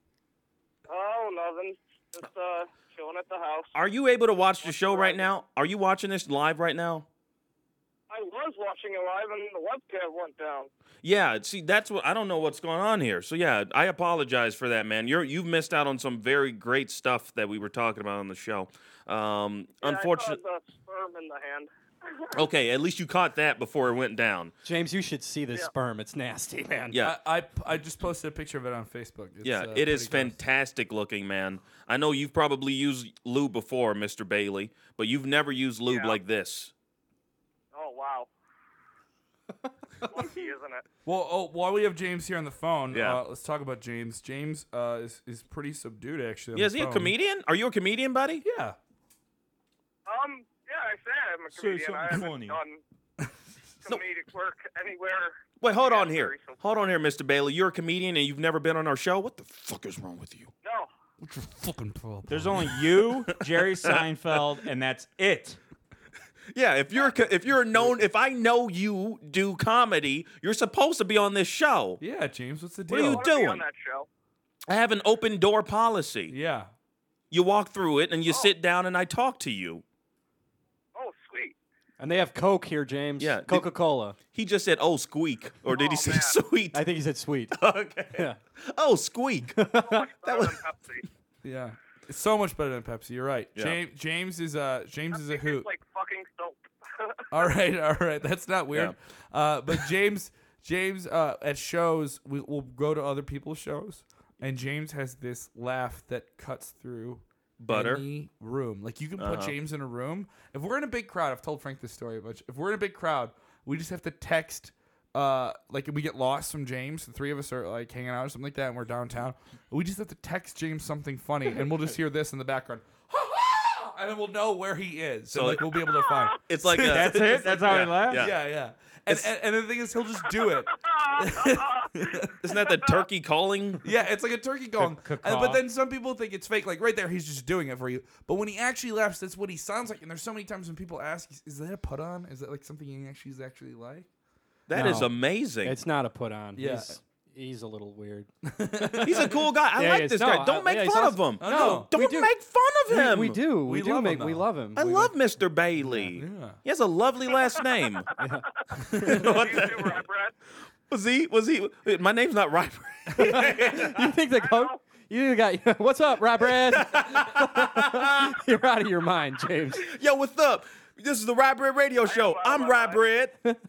Oh, nothing. Just chilling at the house. Are you able to watch the show right now? Are you watching this live right now? I was watching it live and the webcam went down. Yeah, see, that's what I don't know what's going on here. So yeah, I apologize for that, man. You've missed out on some very great stuff that we were talking about on the show. Unfortunately, I saw the sperm in the hand. okay, at least you caught that before it went down. James, you should see this sperm. It's nasty, man. Yeah. I just posted a picture of it on Facebook. It's, Yeah, it is pretty gross. fantastic looking, man. I know you've probably used lube before, Mr. Bailey, but you've never used lube Yeah. like this. Oh, wow. Lucky, isn't it? Well, while we have James here on the phone, Yeah. let's talk about James. James is pretty subdued, actually. on Yeah, is the he a phone. comedian? Are you a comedian, buddy? Yeah. Yeah, I said I'm a Say comedian. I something haven't funny. done comedic work anywhere. Wait, hold on Yeah, here. very simple. Hold on here, Mr. Bailey. You're a comedian and you've never been on our show? What the fuck is wrong with you? No. What's your fucking problem? There's only you, Jerry Seinfeld, and that's it. Yeah, if I know you do comedy, you're supposed to be on this show. Yeah, James, what's the What are deal? you I wanna be doing? on that show. I have an open door policy. Yeah. You walk through it and you sit down and I talk to you. Oh, sweet. And they have Coke here, James. Yeah. Coca-Cola. He just said, "Oh, squeak," or did he Oh, say man. sweet? I think he said sweet. Okay. Yeah. Oh, squeak. That was- was Pepsi. Yeah. It's so much better than Pepsi. You're right. Yeah. James is a hoot. It's like fucking soap. All right. That's not weird. But James at shows, we'll go to other people's shows, and James has this laugh that cuts through Butter. any room. Like you can put James in a room. If we're in a big crowd, I've told Frank this story a bunch. If we're in a big crowd, we just have to text. Like if we get lost from James, the three of us are like hanging out or something like that, and we're downtown. We just have to text James something funny, and we'll just hear this in the background. And then we'll know where he is. So like we'll be able to find. It's like That's it? That's how he laughs? Yeah. Yeah. And the thing is, he'll just do it. Isn't that the turkey calling? Yeah, it's like a turkey going. Caw. But then some people think it's fake. Like right there, he's just doing it for you. But when he actually laughs, that's what he sounds like. And there's so many times when people ask, "Is that a put on? Is that like something he actually is actually like?" That is No. amazing. It's not a put on. Yeah. He's a little weird. He's a cool guy. I Yeah, like he is. this No, guy. Don't make yeah, he's fun of awesome. him. Oh, no. Don't We do. make fun of him. We do. We We, do love make. him, We though. love him. I We love Mr. Bailey. Yeah. He has a lovely last name. What You the- too, right, Brad? Was he? My name's not Ryber. You think the coach? You got what's up, Rob Brad? You're out of your mind, James. Yo, what's up? This is the Rye Bread Radio Show. I'm Rye Bread,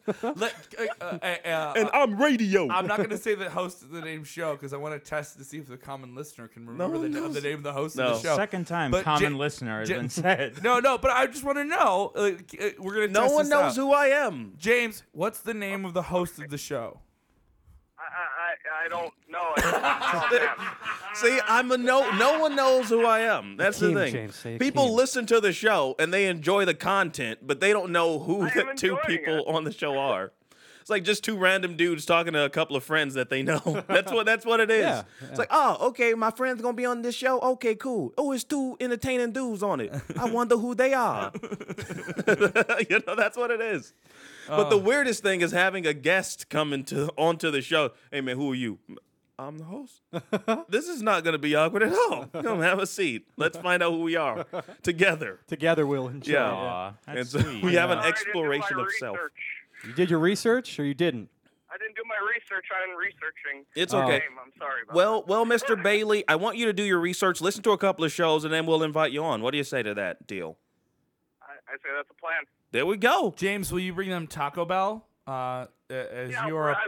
and I'm radio. I'm not going to say the host of the name show because I want to test to see if the common listener can remember the name of the host No. of the show. Second time But common listener has been said. No, but I just want to know. We're going to No test one this knows out. who I am. James, what's the name of the host of the show? I don't know. Oh, man. See, I'm a no one knows who I am. That's the Akeem, thing. James, say People Akeem. listen to the show and they enjoy the content, but they don't know who I the am two enjoying people it. on the show are. It's like just two random dudes talking to a couple of friends that they know. That's what it is. Yeah, It's like, oh, okay, my friend's gonna be on this show. Okay, cool. Oh, it's two entertaining dudes on it. I wonder who they are. That's what it is. But the weirdest thing is having a guest come onto the show. Hey man, who are you? I'm the host. This is not going to be awkward at all. Come have a seat. Let's find out who we are together. Together we'll enjoy. Yeah. Aw, that's And so sweet. we have an Sorry, I didn't do my exploration of self. research. You did your research, or you didn't? I didn't do my research. I'm researching. It's Oh. okay. I'm sorry about Well, Mr. Bailey, I want you to do your research, listen to a couple of shows, and then we'll invite you on. What do you say to that deal? that. I say that's a plan. There we go. James, will you bring them Taco Bell? As Yeah, you are I work at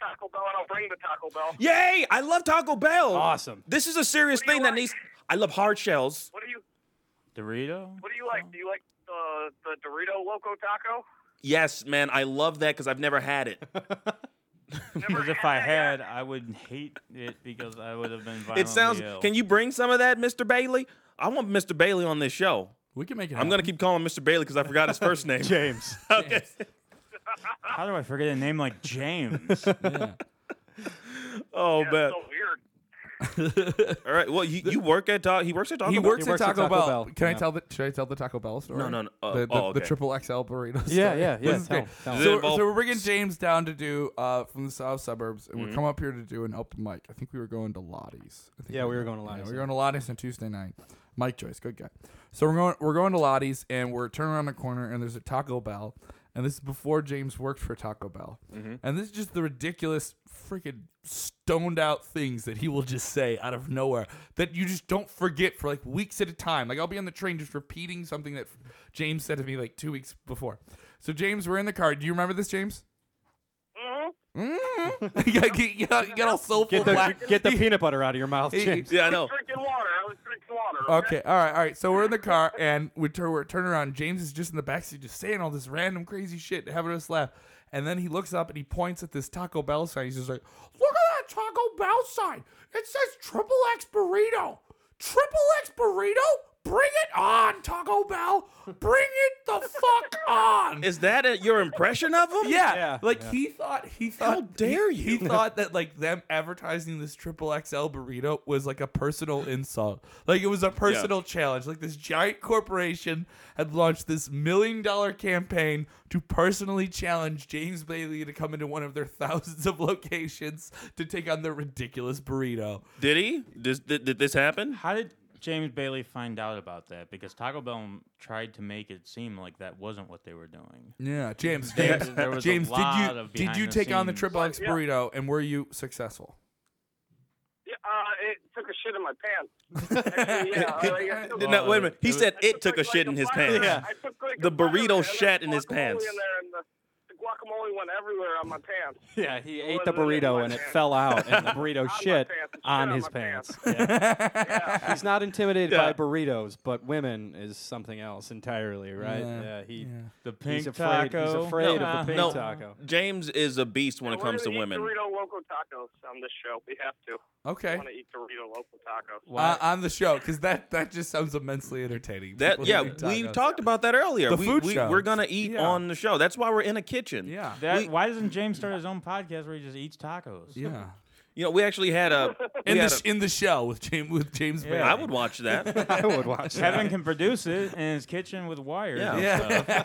Taco Bell, and I'll bring the Taco Bell. Yay! I love Taco Bell. Awesome. This is a serious What do you thing that like? needs. I love hard shells. What do you Dorito? like? Do you like the Dorito Loco Taco? Yes, man, I love that because I've never had it. Because if I had, I would hate it because I would have been violently It sounds. ill. Can you bring some of that, Mr. Bailey? I want Mr. Bailey on this show. We can make it. I'm gonna keep calling him Mr. Bailey because I forgot his first name. James. Okay. How do I forget a name like James? Yeah. Oh Yeah, man. it's so weird. All right. Well, you work at he works at Taco He Bell? works at Taco Bell. Can I yeah. tell the? Should I tell the Taco Bell story? No. The okay. triple XL burritos. Yeah. This is Tell great. him, tell him. Does it So, involve- so we're bringing James down to do from the south suburbs, and Mm-hmm. we're coming up here to do an open mic. I think we were going to Lottie's. I think Yeah, we were going to Yeah, Lottie's, we were yeah. going to Lottie's on Tuesday night. Mike Joyce, good guy. So we're going to Lottie's, and we're turning around the corner, and there's a Taco Bell, and this is before James worked for Taco Bell, and this is just the ridiculous, freaking stoned out things that he will just say out of nowhere that you just don't forget for like weeks at a time. Like I'll be on the train just repeating something that James said to me like 2 weeks before. So James, we're in the car. Do you remember this, James? You got all soulful. Get the peanut butter out of your mouth, James. Yeah, I know. Drinking water. I was drinking water. Okay, all right. So we're in the car and we're turning around. James is just in the backseat, just saying all this random crazy shit, having us laugh. And then he looks up and he points at this Taco Bell sign. He's just like, "Look at that Taco Bell sign! It says Triple X Burrito. Triple X Burrito? Bring it on, Taco Bell! Bring it the fuck on!" Is that your impression of him? Yeah, Yeah, he thought. How dare He you? thought that like them advertising this triple XL burrito was like a personal insult. Like it was a personal challenge. Like this giant corporation had launched this $1 million campaign to personally challenge James Bailey to come into one of their thousands of locations to take on their ridiculous burrito. Did he? Did this happen? How did James Bailey find out about that? Because Taco Bell tried to make it seem like that wasn't what they were doing. Yeah, James. There was a James, lot of did you behind the take on the scenes. triple X Yeah. burrito and were you successful? Yeah, it took a shit in my pants. Actually, yeah. I took, No, wait a minute. He it was- said I it took a like shit in his fire- pants. Yeah. I took like The a fire burrito and shat the in his guacamole pants. In there, and the guacamole went everywhere on my pants. Yeah, he ate Wasn't the in my burrito and it pants. fell out, and the burrito my shit pants, it on shit his on my pants. pants. Yeah. He's not intimidated Yeah. by burritos, but women is something else entirely, right? Yeah. The pink He's afraid. taco. He's afraid No, of the pink no. taco. James is a beast when it We're comes to gonna eat women. Dorito Loco tacos on this show. We have to. Okay. I want to eat Dorito Loco tacos. Why- On the show, because that just sounds immensely entertaining. That People yeah, eat we tacos. talked about that earlier. The food show. We're gonna eat Yeah. on the show. That's why we're in a kitchen. Yeah, Why doesn't James start his own podcast where he just eats tacos? yeah. You know, we actually had a. In we had the in the show with James Yeah. Bailey. I would watch that. I would watch that. Kevin can produce it in his kitchen with wires. Yeah.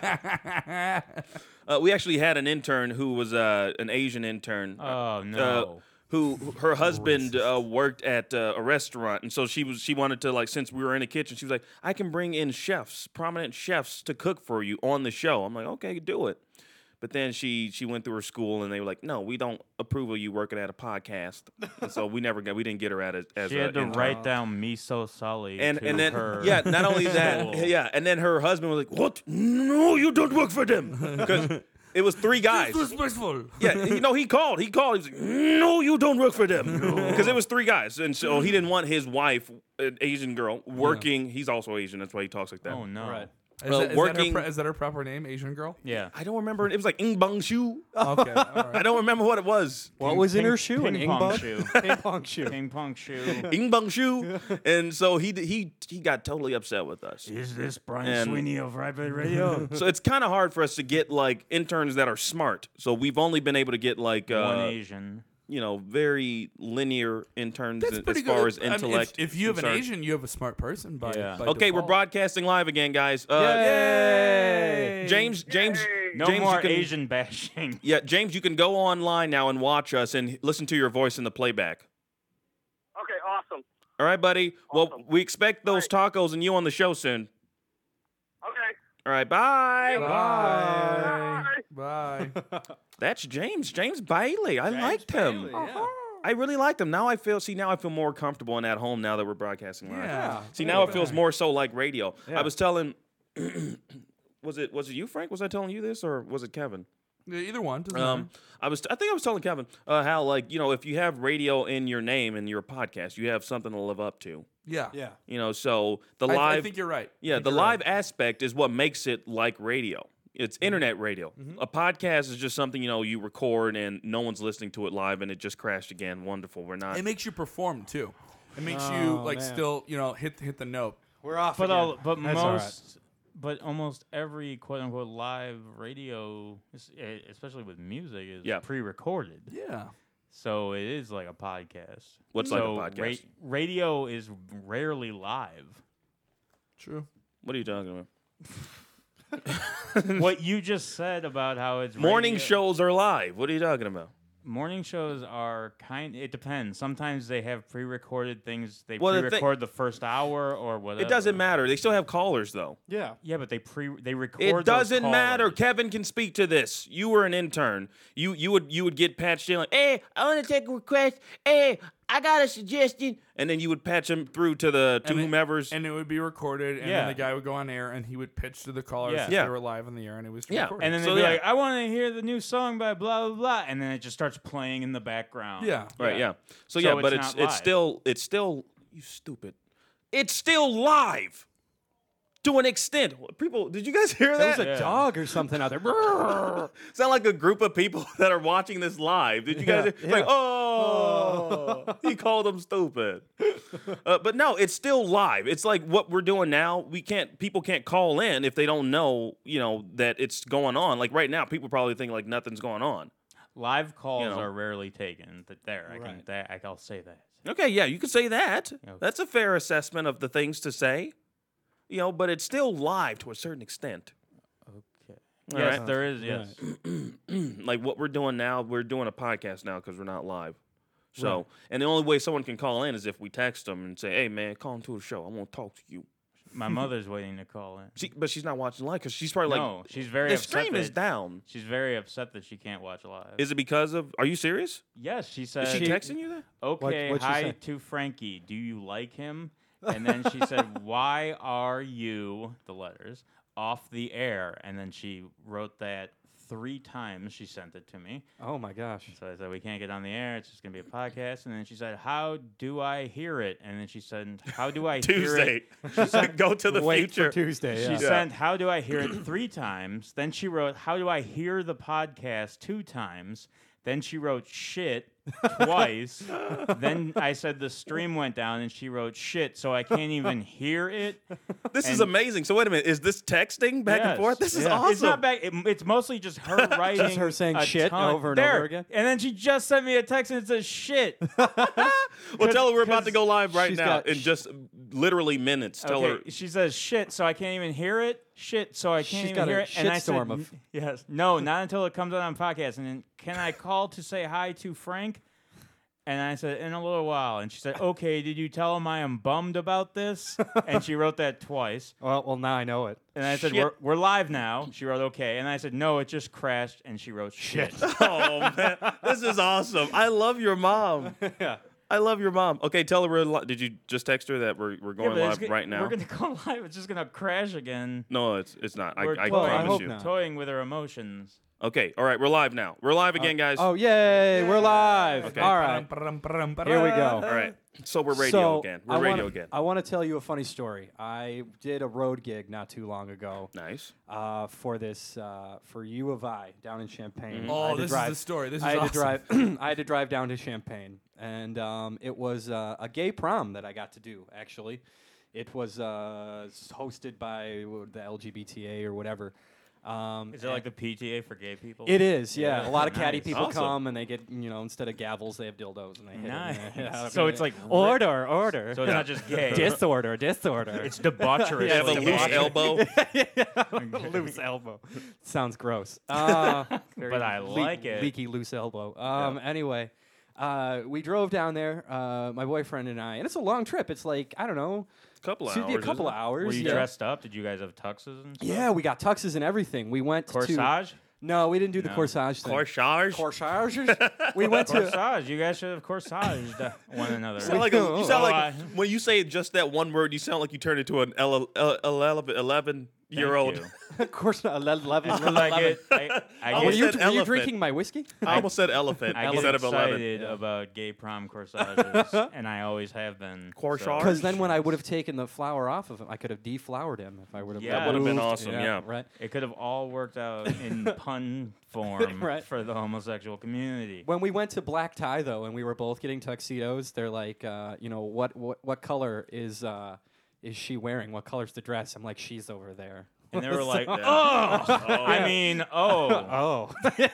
and stuff. We actually had an intern who was an Asian intern. Oh no. Who her husband worked at a restaurant, and so she wanted to, like, since we were in the kitchen, she was like, I can bring in prominent chefs to cook for you on the show. I'm like, okay, do it. But then she went through her school, and they were like, no, we don't approve of you working at a podcast. And so we didn't get her at as She had to intern. write down miso sully And to then her not only that, school. yeah, and then her husband was like, what? No, you don't work for them, because it was three guys. Disrespectful. Yeah, he called. He was like, no, you don't work for them. Because it was three guys. And so he didn't want his wife, an Asian girl, working. He's also Asian. That's why he talks like that. Oh no. Right. Is that her proper name, Asian girl? Yeah. I don't remember. It was like Ing Bang Shu. Okay, all I right. don't remember what it was. What was in Ping- her shoe? An ping ing pong bug? shoe. Ping pong shoe. Ping pong shoe. Ing Bang Shu. And so he got totally upset with us. Is this Brian And- Sweeney of Rapid Radio? So it's kind of hard for us to get, like, interns that are smart. So we've only been able to get, like, One Asian. very linear interns That's as pretty far good. as I mean, intellect. if you have an concerned. Asian, you have a smart person. By Yeah. Okay, we're default. broadcasting live again, guys. Yay! James, Yay. No James, more you can, Asian bashing. Yeah, James, you can go online now and watch us and listen to your voice in the playback. Okay, awesome. All right, buddy. Well, Awesome. we expect those tacos and you on the show soon. Okay. All right, bye. Bye. Bye. That's James Bailey. I liked him. Bailey, yeah. I really liked him. Now I feel more comfortable and at home now that we're broadcasting live. Yeah. See, now it feels more so like radio. Yeah. I was telling was it you, Frank? Was I telling you this or was it Kevin? Yeah, either one. Doesn't matter. I think I was telling Kevin how, like, you know, if you have radio in your name and you're a podcast, you have something to live up to. Yeah. Yeah. You know, so the I live. think you're right. Yeah, the live aspect is what makes it like radio. It's internet radio. A podcast is just something, you know, you record and no one's listening to it live and it just crashed again. Wonderful. We're not. It makes you perform too. It makes you like man. still, you know, hit the note. We're off But again. That's all right. but almost every quote unquote live radio, especially with music, is pre-recorded. Yeah. So it is like a podcast. What's like a podcast? Radio is rarely live. True. What are you talking about? What you just said about how it's Morning radio- shows are live. What are you talking about? Morning shows are it depends. Sometimes they have pre-recorded things. They Well, the pre-record the first hour or whatever. It doesn't matter. They still have callers, though. Yeah. Yeah, but they record. It those doesn't matter. callers. Kevin can speak to this. You were an intern. You would get patched in like, hey, I want to take a request. Hey, I got a suggestion. And then you would patch him through to whomever's. And it would be recorded, and Yeah. then the guy would go on air, and he would pitch to the callers Yeah. if Yeah. they were live on the air, and it was Yeah. recorded. And then they'd So, be yeah. like, I want to hear the new song by blah blah blah, and then it just starts playing in the background. yeah. Right, yeah. So So yeah, it's but not it's still you stupid. It's still live. To an extent. People, did you guys hear There was that? a dog or something out there. Sound like a group of people that are watching this live. Did you guys Yeah, like, oh, he called them stupid. But no, it's still live. It's like what we're doing now. People can't call in if they don't know, you know, that it's going on. Like right now, people probably think like nothing's going on. Live calls You know. are rarely taken. I'll say that. Okay, yeah, you can say that. Yeah. That's a fair assessment of the things to say. You know, but it's still live to a certain extent. Okay. All Yes, right. there is. Yes. Like what we're doing now, we're doing a podcast now because we're not live. So, and the only way someone can call in is if we text them and say, "Hey, man, call into the show. I want to talk to you." My mother's waiting to call in. But she's not watching live because she's probably No, like, she's very the upset. stream is that- down. She's very upset that she can't watch live. Is it because of? Are you serious? Yes, she said. Is she texting you that? Okay, What'd she hi say? to Frankie. Do you like him? And then she said, "Why are you the letters off the air?" And then she wrote that 3 times. She sent it to me. Oh my gosh. So I said, "We can't get on the air. It's just gonna be a podcast." And then she said, "How do I hear it?" And then she said, "How do I hear Tuesday. it?" She said, Go to the Wait future. for Tuesday. She Yeah. sent, "How do I hear it?" 3 times. Then she wrote, "How do I hear the podcast?" 2 times. Then she wrote shit twice. Then I said the stream went down, and she wrote shit, so I can't even hear it. This is And- amazing. So wait a minute. Is this texting back and Yes. forth? This is Yeah. awesome. It's not back. It's mostly just her writing. Just her saying a shit ton. over and There. over again? And then she just sent me a text and it says shit. Well, tell her we're about to go live right she's now got in just literally minutes. Tell her. Okay, she says shit, so I can't even hear it. Shit, so I can't She's even got a hear it. And I said, shitstorm of- yes, no, not until it comes out on podcast. And then, can I call to say hi to Frank? And I said, in a little while. And she said, okay, did you tell him I am bummed about this? And she wrote that twice. Well, now I know it. And I said, Shit. we're live now. She wrote, okay. And I said, no, it just crashed. And she wrote shit. Oh man, this is awesome. I love your mom. Yeah. I love your mom. Okay, tell her did you just text her that we're Yeah, going but it's live right now? We're going to go live. It's just going to crash again. No, it's not. I We're promise hope you. not. toying with her emotions. Okay, all right, we're live now. We're live again, guys. Oh, yay. We're live. Okay. All right. Here we go. All right, so we're radio So, again. We're radio again. I want to tell you a funny story. I did a road gig not too long ago Nice. for this for U of I down in Champaign. Mm-hmm. I Oh, had to this drive- is the story. This is I had awesome. to drive. I had to drive down to Champaign, and it was a gay prom that I got to do. Actually, it was hosted by the LGBTA or whatever. Is it like the PTA for gay people? It is, yeah. Yeah. A lot of catty Nice. people Awesome. come and they get, instead of gavels, they have dildos and they hit 'em. Nice. Yeah. So it's like order. So it's not just gay. Disorder. It's debaucherous. You have a loose elbow. Loose elbow. Sounds gross. But I like it. Leaky loose elbow. Anyway, we drove down there, my boyfriend and I, and it's a long trip. It's like, I don't know, Couple it'd hours. be a couple isn't it? hours. Were you yeah. dressed up? Did you guys have tuxes and stuff? Yeah, we got tuxes and everything. We went Corsage? to. No, we didn't do the No. corsage thing. Corsage. Corsages? We went to. Corsage. You guys should have corsaged one another. You sound like, you sound Oh, like when you say just that one word, you sound like you turned into an 11 Year-old. you. Of course, 11. I get, I Were said you elephant. drinking my whiskey? I almost said elephant I get instead of 11. excited about gay prom corsages, and I always have been. Corsage? Because then when I would have taken the flower off of him, I could have deflowered him if I would have. Yeah. That would've been removed- awesome, yeah. Right. It could have all worked out in pun form Right. for the homosexual community. When we went to black tie though, and we were both getting tuxedos, they're like, what color is she wearing? What color's the dress? I'm like, she's over there. And they were like, Yeah. I mean, Oh.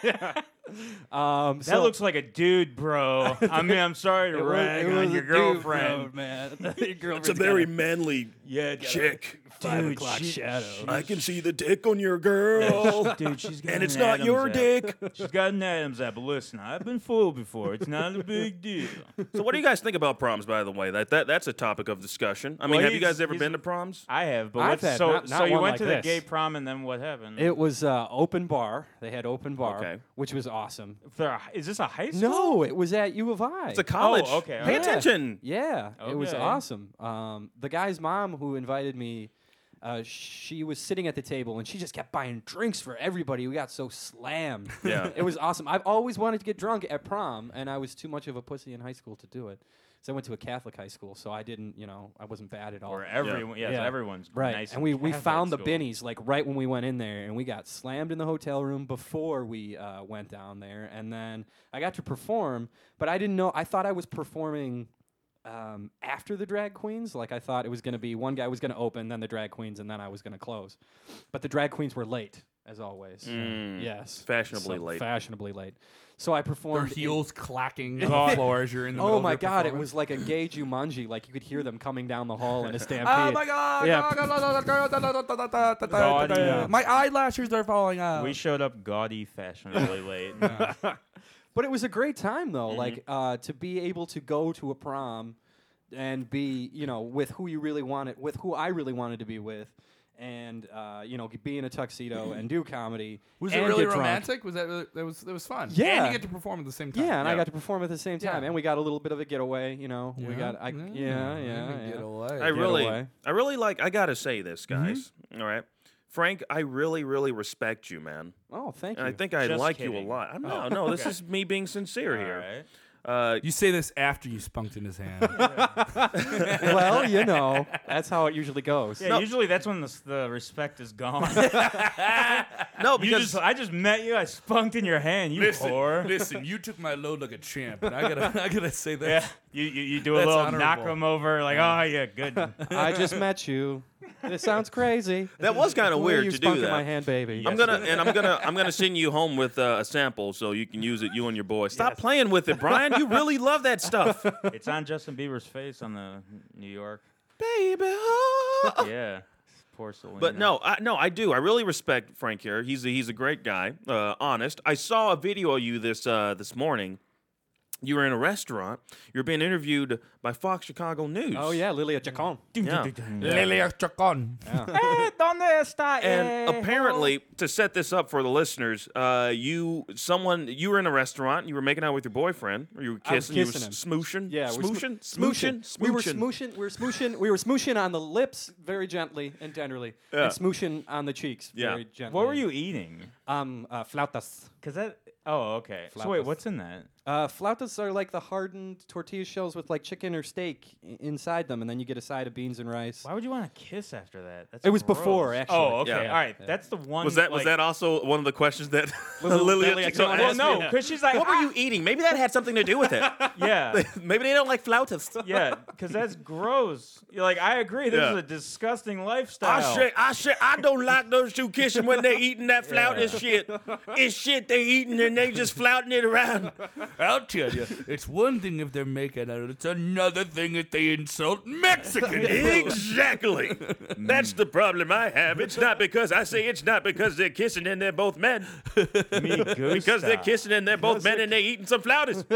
that looks like a dude, bro. I mean, I'm sorry to rag on your girlfriend. man. It's a very manly chick. 5 o'clock shadow. I can see the dick on your girl. Dude, she's got And an it's not Adam's your apple. dick. She's got an Adam's apple. Listen, I've been fooled before. It's not a big deal. So what do you guys think about proms, by the way? That's a topic of discussion. I mean, Well, have you he's- guys ever he's- been to proms? I have, but I've what's, had so not so you one went like to this. the gay prom, and then what happened? It was open bar. They had open bar, Okay. which was awesome. Is this a high school? No, it was at U of I. It's a college. Oh, okay, Pay okay. attention. Yeah, it was Okay. awesome. The guy's mom who invited me, she was sitting at the table and she just kept buying drinks for everybody. We got so slammed. Yeah. It was awesome. I've always wanted to get drunk at prom, and I was too much of a pussy in high school to do it. So I went to a Catholic high school, so I didn't, I wasn't bad at all. Or everyone? Yeah, so everyone's Right, nice. and we Catholic found the school. binnies like right when we went in there, and we got slammed in the hotel room before we went down there, and then I got to perform, but I didn't know. I thought I was performing after the drag queens. Like I thought it was going to be one guy was going to open, then the drag queens, and then I was going to close. But the drag queens were late, as always. Yes, Fashionably late. Fashionably late. So I Their performed. in- heels clacking on the floor as you're in the middle Oh of my their God! It performance. was like a gay Jumanji. Like you could hear them coming down the hall in a stampede. Oh my God! Yeah. Gaudy. My eyelashes are falling out. We showed up gaudy, fashionably late. But it was a great time though, like to be able to go to a prom and be, with who you really wanted, with who I really wanted to be with, and be in a tuxedo and do comedy. Was it and really get drunk. romantic? Was that was fun? Yeah. and you get to perform at the same time. Yeah, and I Yeah. got to perform at the same time, Yeah. and we got a little bit of a getaway. We got, Get away. I away. really like. I gotta say this, guys. All right, Frank. I really, really respect you, man. Oh, thank And you. I think I Just like you kidding. a lot. No, this is me being sincere All here. right. You say this after you spunked in his hand. Well, that's how it usually goes. Yeah, usually that's when the respect is gone. No, You because I just met you. I spunked in your hand. You whore. listen, you took my load like a champ, and I gotta say that. Yeah, you do a That's little honorable. knock 'em over, like, oh yeah, good. I just met you. It sounds crazy. that was kind of Where weird you to spunk do in my that. hand, baby. I'm gonna send you home with a sample so you can use it, you and your boy. Stop playing with it, Brian. You really love that stuff, It's on Justin Bieber's face on the New York. baby. Oh. Yeah, poor Selena. But no, I do. I really respect Frank here. He's a great guy. Honest. I saw a video of you this morning. You were in a restaurant. You were being interviewed by Fox Chicago News. Oh yeah, Lilia Chacon. Yeah. Lilia Chacon. Hey, ¿dónde está? And apparently, to set this up for the listeners, you were in a restaurant. You were making out with your boyfriend, or you were I was kissing. You were kissing him. smooshing. Yeah, we're smooshing. We were smooshing. We were smooshing on the lips very gently and tenderly, Yeah. and smooshing on the cheeks Yeah. very gently. What were you eating? Flautas. Cause that. Oh, okay. So wait, what's in that? Flautas are like the hardened tortilla shells with like chicken or steak inside them, and then you get a side of beans and rice. Why would you want to kiss after that? That's It was gross. before, actually. Oh, okay. Yeah. All right. That's the one. Was that like, also one of the questions that Lilia Lilia Chacon Chacon asked asked? Well, me? no, because she's like, What were you eating? Maybe that had something to do with it. Yeah, Maybe they don't like flautists. yeah, because that's gross. You're like, I agree. This Yeah. is a disgusting lifestyle. I don't like those two kissing when they're eating that flautist shit. It's shit they eating and they just flouting it around. I'll tell you, it's one thing if they're making out. It's another thing if they insult Mexican. Exactly. That's the problem I have. It's not because they're kissing and they're both men. Because they're kissing and they're both men and they're eating some flautists.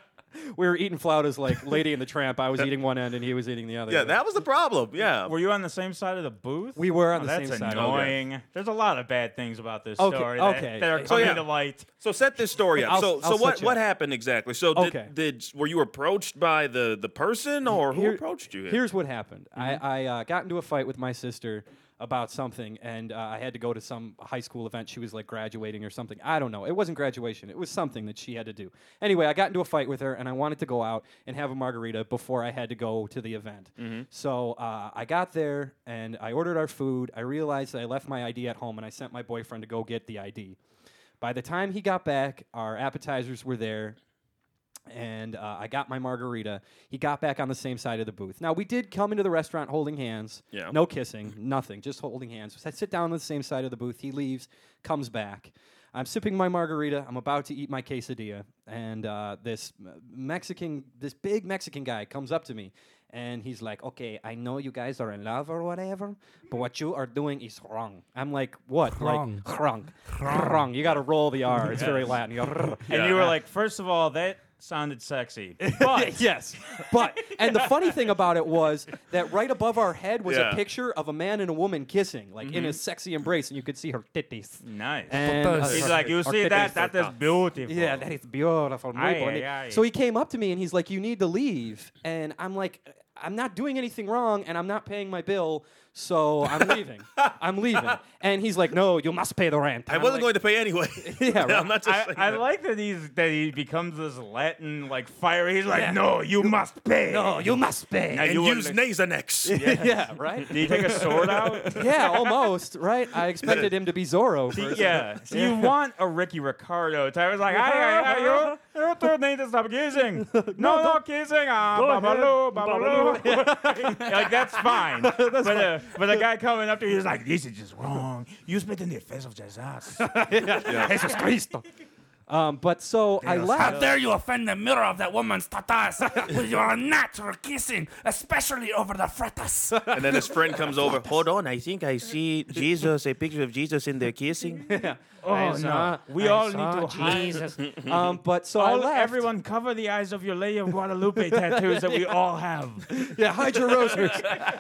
We were eating flautas like Lady and the Tramp. I was eating one end and he was eating the other. Yeah, that was the problem. Yeah. Were you on the same side of the booth? We were on Oh, the that's same side. annoying. There's a lot of bad things about this Okay, story okay. that are So, coming yeah. to light. So set this story up. I'll So what set you what up. happened exactly? So Okay. were you approached by the person or who Here- approached you? Here's what happened. Mm-hmm. I got into a fight with my sister about something, and I had to go to some high school event. She was like graduating or something. I don't know. It wasn't graduation. It was something that she had to do. Anyway, I got into a fight with her, and I wanted to go out and have a margarita before I had to go to the event. So I got there, and I ordered our food. I realized that I left my ID at home, and I sent my boyfriend to go get the ID. By the time he got back, our appetizers were there, and I got my margarita. He got back on the same side of the booth. Now, we did come into the restaurant holding hands. Yeah. No kissing, nothing, just holding hands. I sit down on the same side of the booth. He leaves, comes back. I'm sipping my margarita. I'm about to eat my quesadilla, and this big Mexican guy comes up to me, and he's like, "Okay, I know you guys are in love or whatever, but what you are doing is wrong." I'm like, "What?" Wrong. Like, wrong. You got to roll the R. It's very Latin. You go, "Rrr." And you were like, first of all, that sounded sexy. But Yes, and the funny thing about it was that right above our head was Yeah. a picture of a man and a woman kissing, like in a sexy embrace, and you could see her titties. nice. And, He's He's like, you see that? That is beautiful. yeah, that is beautiful. Muy Aye, bonito. aye, aye. So he came up to me and he's like, "You need to leave," and I'm like, "I'm not doing anything wrong, and I'm not paying my bill, so I'm leaving. I'm leaving." And he's like, "No, you must pay the rent." I wasn't going to pay anyway. Yeah, right. I'm not just saying I that. like that he becomes this Latin like fire. He's like, no, you must pay. "No, you must pay." Now And you use wouldn't- Nasonex. Yeah, right. Did he take a sword out? Yeah, almost, right? I expected him to be Zorro. See, first. yeah. So you want a Ricky Ricardo type. It's like, you don't need to stop kissing. No kissing. Babaloo, babaloo. Like, that's fine. But a guy coming up to you is like, this is just wrong. You spit in the face of Jesus. Jesus Cristo. But so I How left. dare you offend the mirror of that woman's tatas with your unnatural kissing, especially over the fretas. And then his friend comes over. Hold on, I think I see Jesus, a picture of Jesus in there kissing. Oh, no. We all need to hide. But so I left. Everyone cover the eyes of your Lady of Guadalupe tattoos that we all have. Yeah, hide your rosaries.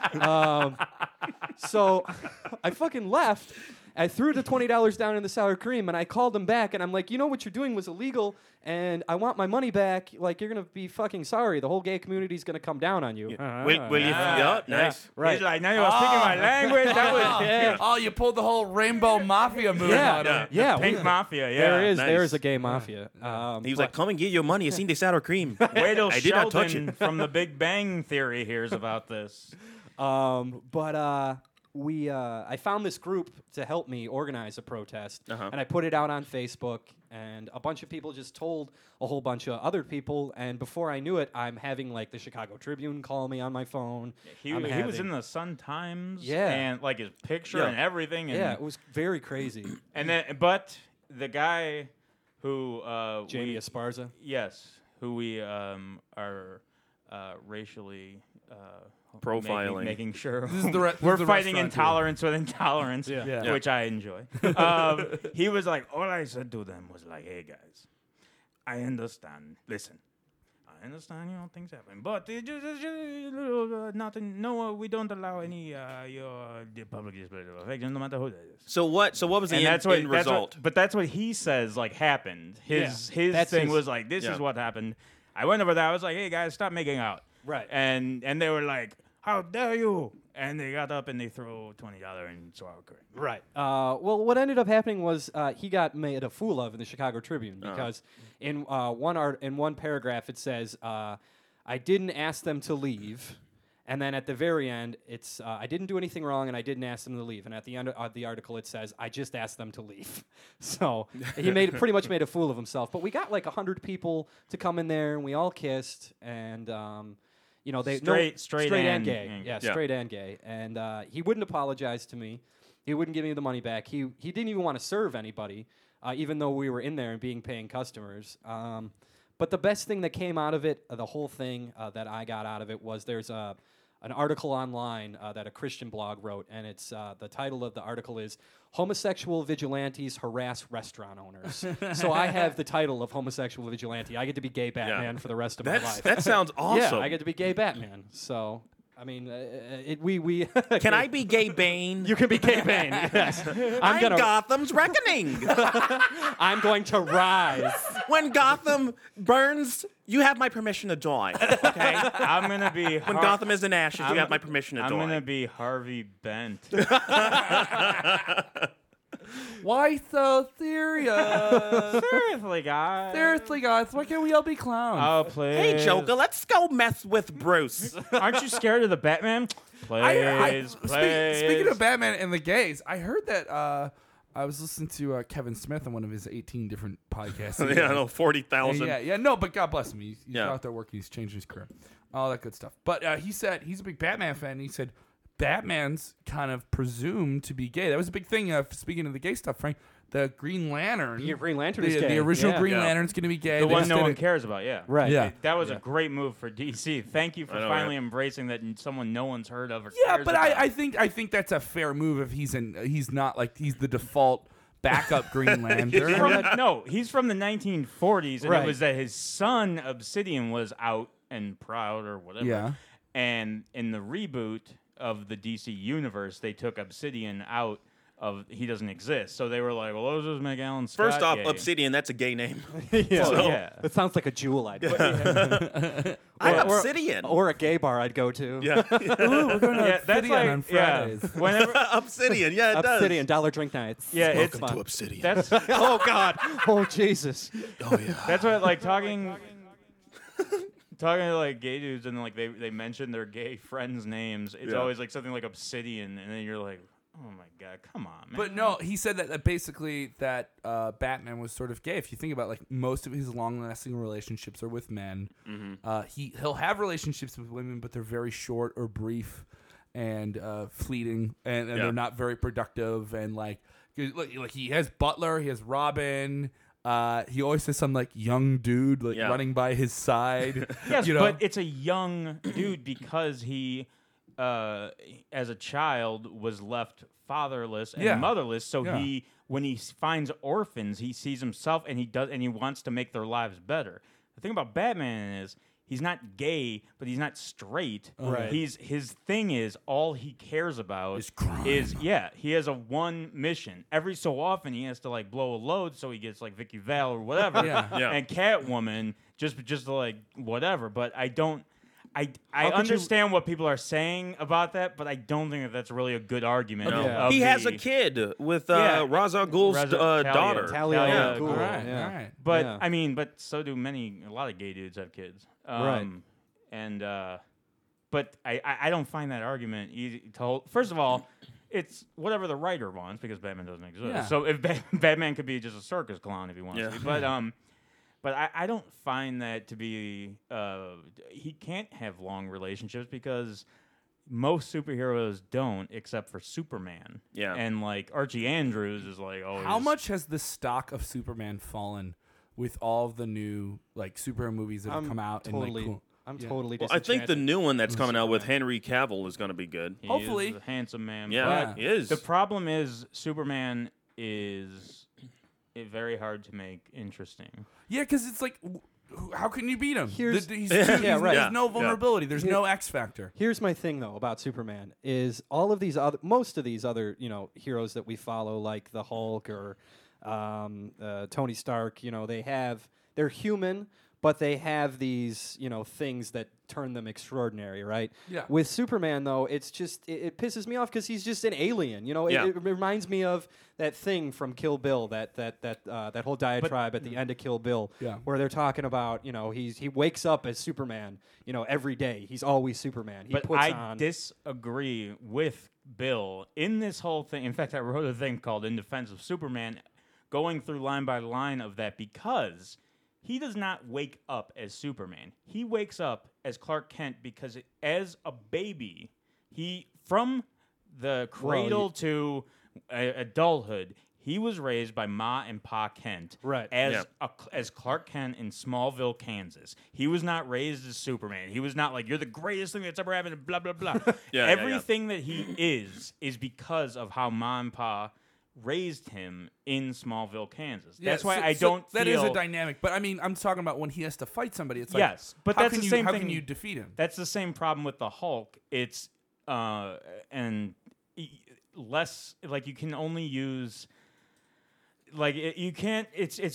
So I fucking left. I threw the $20 down in the sour cream, and I called him back, and I'm like, "You know what you're doing was illegal, and I want my money back. Like, you're gonna be fucking sorry. The whole gay community's gonna come down on you." Will you? Yeah, nice. Right. He's like, now you're speaking my language. That was Yeah. Oh, you pulled the whole rainbow mafia move Yeah. on him. Yeah, Pink Mafia, yeah. there is Nice. a gay mafia. He was like, "Come and get your money. It's in the sour cream." Wait till I did not touch Sheldon it. from The Big Bang Theory hears about this. I found this group to help me organize a protest, Uh-huh. and I put it out on Facebook, and a bunch of people just told a whole bunch of other people, and before I knew it, I'm having like the Chicago Tribune call me on my phone. He I'm was having- in the Sun Times, Yeah. and like his picture Yeah. and everything. And, Yeah, it was very crazy. and then, but the guy who Jamie Esparza. who we are racially Profiling. making sure This is the re- this we're is the fighting restaurant intolerance with intolerance, Yeah. which I enjoy. He was like, all I said to them was like, "Hey guys, I understand. Listen, I understand, things happen, but it just nothing. No, we don't allow any the public display of affection, no matter who that is." So what was the And end result? but that's what he says like happened. His That's thing his- was like, this Yeah. is what happened. I went over there. I was like, "Hey guys, stop making out." Right. And they were like, "How dare you!" And they got up and they threw $20 in sour cream. Right. Well, what ended up happening was he got made a fool of in the Chicago Tribune because in one paragraph it says, "I didn't ask them to leave," and then at the very end it's, "I didn't do anything wrong and I didn't ask them to leave." And at the end of the article it says, "I just asked them to leave." So he pretty much made a fool of himself. But we got like 100 people to come in there and we all kissed and. Straight and gay. Yeah, Yeah. straight and gay. And he wouldn't apologize to me. He wouldn't give me the money back. He didn't even want to serve anybody, even though we were in there and being paying customers. But the best thing that came out of it, the whole thing that I got out of it was there's an article online that a Christian blog wrote, and it's the title of the article is "Homosexual Vigilantes Harass Restaurant Owners." So I have the title of homosexual vigilante. I get to be gay Batman for the rest of my life. That sounds awesome. Yeah, I get to be gay Batman. So I mean, we Can I be gay Bane? You can be gay Bane. Yes, I'm Gotham's Reckoning. I'm going to rise. when Gotham burns, you have my permission to join. Okay. I'm gonna be When Gotham is in ashes, you have my permission to I'm join. gonna be Harvey Bent. Why so serious? Seriously, guys. Seriously, guys, why can't we all be clowns? Oh, please. Hey, Joker, let's go mess with Bruce. Aren't you scared of the Batman? Please, please. Speaking of Batman and the gays, I heard that I was listening to Kevin Smith on one of his 18 different podcasts. Yeah, I know, 40,000. Yeah, no, but God bless him. He's Yeah. out there working. He's changing his career. All that good stuff. But he said he's a big Batman fan. And he said Batman's kind of presumed to be gay. That was a big thing. Speaking of the gay stuff, Frank, the Green Lantern. The Green Lantern is gay. The original Yeah. Green Yeah. Lantern's going to be gay. The They one just no did one it- cares about, yeah. Right. Yeah. That was a great move for DC. Thank you for I know, finally right? embracing that someone no one's heard of or Yeah, cares but about. I think that's a fair move if he's not like he's the default backup Green Lantern. No, he's from the 1940s, and Right. it was that his son Obsidian was out and proud or whatever. Yeah. And in the reboot of the DC universe, they took Obsidian out of he doesn't exist. So they were like, well, let's just make Alan Scott First off, gay. Obsidian, that's a gay name. Yeah. Oh, yeah. That sounds like a jewel I'd go I'm Obsidian. or a gay bar I'd go to. Yeah. Ooh, we're going to Yeah, that's Obsidian like on Fridays. Whenever, Obsidian, yeah, it does. Obsidian, dollar drink nights. yeah, it's Come on. Obsidian. that's Oh God. Oh Jesus. Oh, yeah. that's what like talking to like gay dudes and like they mention their gay friends' names. It's Yeah. always like something like Obsidian, and then you're like, oh my god, come on, man. But no, he said that basically that Batman was sort of gay. If you think about like most of his long-lasting relationships are with men. He'll have relationships with women, but they're very short or brief and fleeting, and Yeah. they're not very productive. And like he has Butler, he has Robin. He always has some like young dude like Yeah. running by his side. Yes, you know? but it's a young dude because he, as a child, was left fatherless and Yeah. motherless. So Yeah. when he finds orphans, he sees himself and he wants to make their lives better. The thing about Batman is he's not gay, but he's not straight. Right. His thing is all he cares about Is crime. he has a one mission. Every so often he has to like blow a load so he gets like Vicky Vale or whatever. Yeah. Yeah. And Catwoman just to like whatever. But I don't. I could you- understand what people are saying about that, but I don't think that that's really a good argument. No. Yeah. of He has the- a kid with Yeah. Ra's al Ghul's Talia. daughter. Talia Yeah. al Ghul. all right, Yeah. all right. But Yeah. I mean, but so do a lot of gay dudes have kids. Right. And but I don't find that argument easy to hold. First of all, it's whatever the writer wants because Batman doesn't exist. Yeah. So if Batman could be just a circus clown if he wants Yeah. to, but I don't find that to be. He can't have long relationships because most superheroes don't, except for Superman. Yeah. And like Archie Andrews is like, oh, How much has the stock of Superman fallen with all of the new like superhero movies that have come out? Totally. And, like, I'm Yeah. totally. Well, I think the disenchanted. new one that's coming out with Henry Cavill is going to be good. He Hopefully. is a handsome man. Yeah, Yeah. he is. The problem is Superman is very hard to make interesting. Yeah, because it's like, how can you beat him? Here's- He's Yeah, right. There's Yeah, no yeah. vulnerability. There's no X factor. Here's my thing though about Superman is all of these other, most of these other, heroes that we follow, like the Hulk or Tony Stark, they're human, but they have these, things that turn them extraordinary, right? Yeah. With Superman though, it's just it pisses me off because he's just an alien. Yeah. It reminds me of that thing from Kill Bill, that whole diatribe at the end of Kill Bill, Yeah. where they're talking about, he wakes up as Superman, every day. He's always Superman. He But puts I on. disagree with Bill in this whole thing. In fact, I wrote a thing called In Defense of Superman, going through line by line of that because he does not wake up as Superman. He wakes up as Clark Kent because as a baby, from the cradle to adulthood, he was raised by Ma and Pa Kent Right. as Clark Kent in Smallville, Kansas. He was not raised as Superman. He was not like, you're the greatest thing that's ever happened, blah, blah, blah. Yeah, Everything that he is because of how Ma and Pa raised him in Smallville, Kansas. That's why I don't That feel... is a dynamic. But I mean, I'm talking about when he has to fight somebody. It's like, Yes, but how that's can the you, same how thing. can you defeat him? That's the same problem with the Hulk. It's less like you can only use you can't. It's just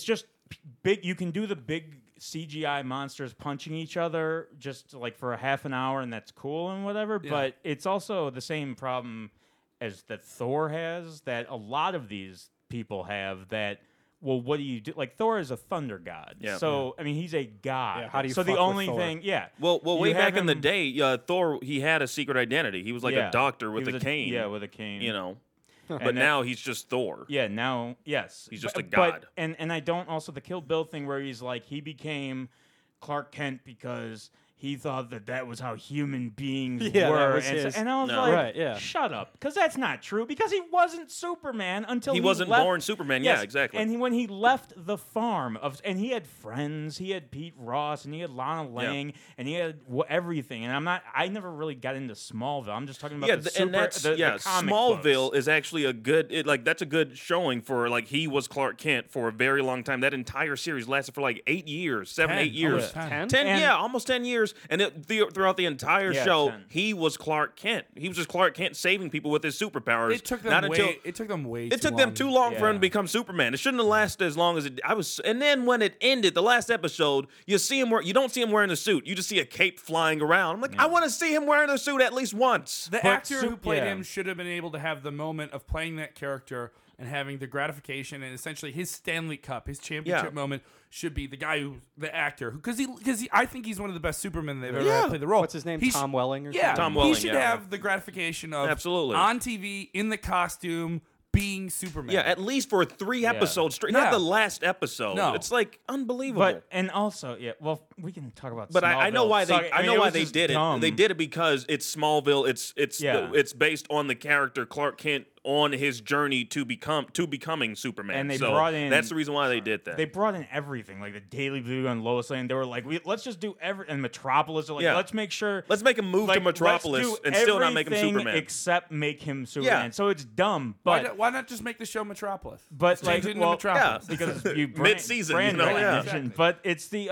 big. You can do the big CGI monsters punching each other just like for a half an hour, and that's cool and whatever. Yeah. But it's also the same problem as that Thor has, that a lot of these people have. That, well, what do you do? Like, Thor is a thunder god. Yeah. So I mean, he's a god. Yeah, how do you so fuck the with only Thor? thing, yeah. Well, You way have back in the him- day, Thor, he had a secret identity. He was like yeah, a doctor he with was a cane. Yeah, with a cane. You know. But And now he's just Thor. Yeah, now, yes. He's just a But- god. and I don't also, the Kill Bill thing where he's like, he became Clark Kent because he thought that was how human beings Yeah, that were. was and, his- and I was No. like, Right, yeah. shut up. Because that's not true. Because he wasn't Superman until He wasn't left. born Superman. Yes, Yeah, exactly. And when he left the farm, and he had friends, he had Pete Ross, and he had Lana Lang, and he had everything. And I never really got into Smallville. I'm just talking about Yeah, the and that's the comic Smallville books. is actually a good that's a good showing for like he was Clark Kent for a very long time. That entire series lasted for like 8 years, 7, 8 years. Almost 10. 10, And- yeah, almost 10 years. And throughout the entire Yeah, show, 10. he was Clark Kent. He was just Clark Kent saving people with his superpowers. It took them Not way. until It took them way. it took them too long for him Yeah. to become Superman. It shouldn't have lasted as long as it. And then when it ended, the last episode, you don't see him wearing a suit. You just see a cape flying around. I'm like, I want to see him wearing a suit at least once. The But actor who played yeah. him should have been able to have the moment of playing that character and having the gratification and essentially his Stanley Cup, his championship Yeah. moment should be the actor because I think he's one of the best Supermen they've ever Yeah. had play the role. What's his name? He's- Tom Welling or Yeah, something? Tom he Welling, should yeah. have the gratification of Absolutely. on TV in the costume being Superman. Yeah, at least for 3 episodes straight. Not Yeah. the last episode. No. It's like unbelievable. But and also, yeah. Well, we can talk about. But I know Smallville. why they. Sorry, I know mean, why was they just did dumb. it. They did it because it's Smallville. Yeah. It's based on the character Clark Kent on his journey to becoming Superman. And they so brought in- that's the reason why they did that. They brought in everything, like the Daily Bugle and Lois Lane. They were like, let's just do and Metropolis. They're like, Yeah. let's make sure. Let's make him move like, to Metropolis let's do and still not make him everything Superman. except make him Superman. Yeah. So it's dumb, but why not just make the show Metropolis? but Change like it into well, Metropolis. because you Mid-season, brand you know, yeah. recognition. But it's the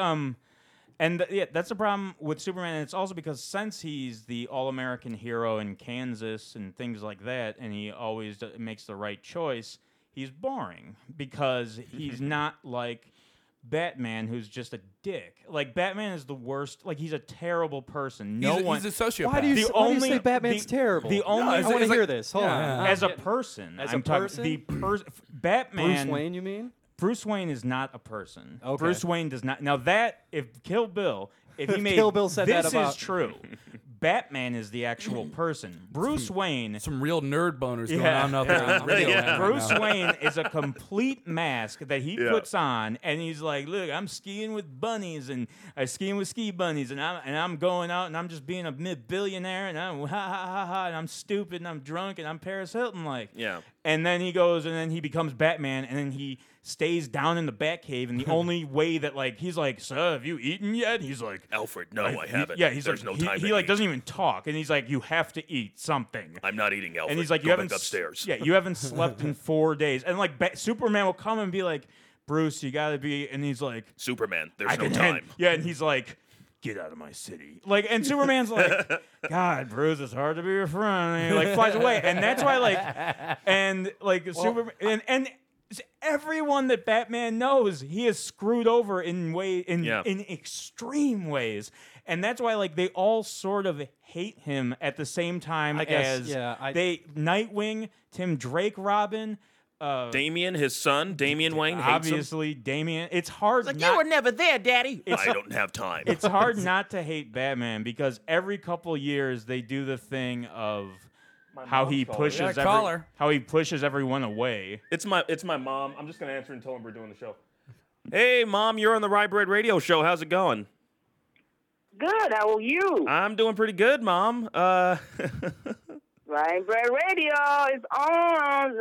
yeah, that's the problem with Superman. And it's also because since he's the all-American hero in Kansas and things like that, and he always makes the right choice, he's boring because he's not like Batman, who's just a dick. Like Batman is the worst. Like he's a terrible person. No he's one. a sociopath. Why do you, The why do you only- say Batman's the- terrible? the only- I it's- want to it's hear like- this. Hold yeah. on. as a person, As I'm a talking person? the Batman. Bruce Wayne, you mean? Bruce Wayne is not a person. Okay. Bruce Wayne does not. Now that if Kill Bill, if he If made Kill Bill said this that about- is true. Batman is the actual person. Bruce Wayne. Some real nerd boners going Yeah. on out there on the radio. Yeah. land right Bruce now. Wayne is a complete mask that he Yeah. puts on, and he's like, "Look, I'm skiing with bunnies, and I'm skiing with ski bunnies, and I'm going out, and I'm just being a billionaire, and I'm ha ha ha ha, and I'm stupid, and I'm drunk, and I'm Paris Hilton like." Yeah. And then he goes, and then he becomes Batman, and then he stays down in the Batcave, and the only way that like he's like, "Sir, have you eaten yet?" He's like, Alfred, no, I haven't. Yeah, he's There's like, no time. he to like eat. doesn't even talk, and he's like, "You have to eat something." I'm not eating Alfred. And he's like, Go "You haven't back upstairs. Yeah, you haven't slept in 4 days." And like Superman will come and be like, "Bruce, you gotta be," and he's like, Superman, there's "I no can time. Yeah, and he's like, "Get out of my city!" Like, and Superman's like, "God, Bruce, it's hard to be your friend." And he like flies away, and that's why Superman and everyone that Batman knows, he is screwed over in extreme ways. And that's why, like, they all sort of hate him at the same time I guess, as yeah, Nightwing, Tim Drake, Robin, Damian, his son, Damian Wayne, hates him. obviously Damian. It's hard. Like, not, you were never there, Daddy. It's- I don't have time. it's hard not to hate Batman because every couple years they do the thing of how he pushes Yeah, call her. how he pushes everyone away. It's my mom. I'm just gonna answer and tell him we're doing the show. Hey, Mom, you're on the Rye Bread Radio Show. How's it going? Good. How are you? I'm doing pretty good, Mom. Ryan Bread Radio is online.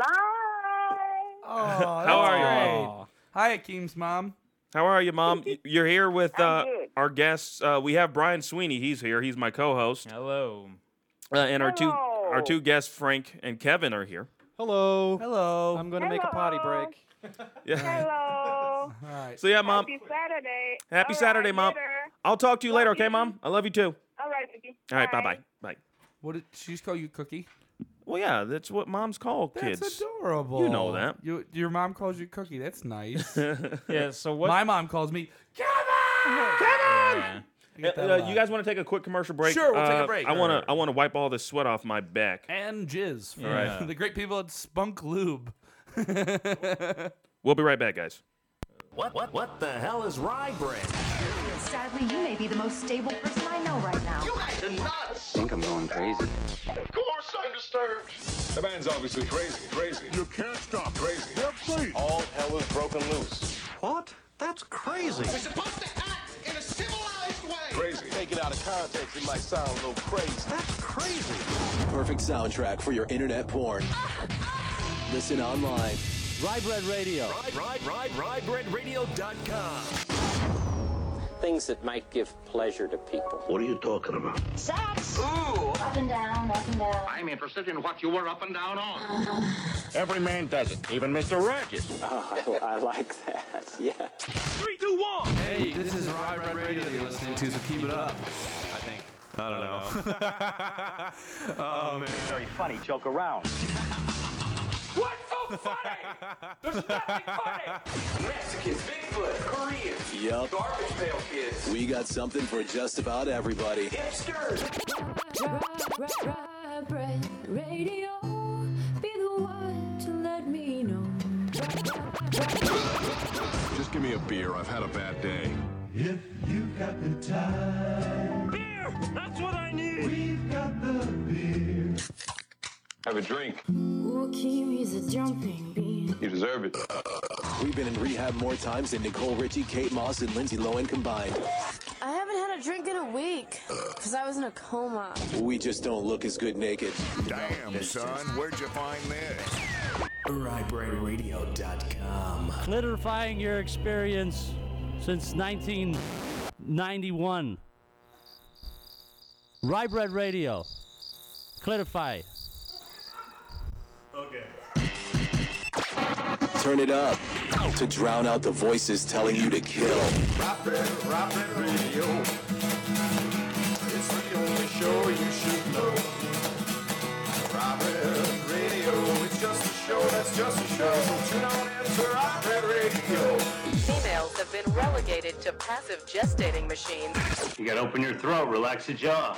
Oh, How are you, great. Mom? Hi, Akeem's mom. How are you, Mom? You're here with I'm good. our guests. We have Brian Sweeney. He's here. He's my co-host. Hello. And our Hello. two guests, Frank and Kevin, are here. Hello. Hello. I'm going to make a potty Hello. break. Yeah. Hello. All right. So yeah, Mom. Happy Saturday. Happy All Saturday, right, Mom. later. I'll talk to you later, okay, you. Mom? I love you too. All right, baby. All right, Bye. bye-bye. Bye. What did she just call you, Cookie? Well, yeah, that's what moms call kids. That's adorable. You know that. Your mom calls you Cookie. That's nice. Yeah. So what? My mom calls me Kevin. Yeah. I get that a lot. You guys want to take a quick commercial break? Sure, we'll take a break. I want to wipe all this sweat off my back. And jizz. From Yeah. the great people at Spunk Lube. We'll be right back, guys. What the hell is rye bread? Sadly, you may be the most stable person I know right now. You guys are nuts! I think I'm going crazy. Of course I'm disturbed. The man's obviously crazy. You can't stop Crazy. Yeah, please. All hell is broken loose. What? That's crazy. We're supposed to act in a civilized way. Crazy. Take it out of context, it might sound a little crazy. That's crazy. Perfect soundtrack for your internet porn. Listen online. Rye Bread Radio. RyeBreadRadio.com. Things that might give pleasure to people. What are you talking about? Sex! Ooh! Up and down, up and down. I'm interested in what you were up and down on. Every man does it, even Mr. Regis. Oh, I like that. Yeah. 3, 2, 1. Hey, this is Rye Bread Radio you're listening to, so keep it up. I don't know. Oh, man. Very funny, joke around. What's so funny? There's nothing funny. Mexicans, Bigfoot, Koreans, Yup. garbage pail kids, We got something for just about everybody. hipsters. Rye Bread Radio, be the one to let me know. Just give me a beer. I've had a bad day. Beer, that's what I need. Have a drink. Ooh, Kimi's a jumping bean. You deserve it. We've been in rehab more times than Nicole Richie, Kate Moss, and Lindsay Lohan combined. I haven't had a drink in a week, because I was in a coma. We just don't look as good naked. Damn, son. Where'd you find this? RyeBreadRadio.com. Clarifying your experience since 1991. Rye Bread Radio. Clarify. Turn it up to drown out the voices telling you to kill. Rye Bread Radio. It's the only show you should know. Rye Bread Radio. It's just a show that's just a show. So tune on in to Rye Bread Radio. Females have been relegated to passive gestating machines. You gotta open your throat, relax your jaw.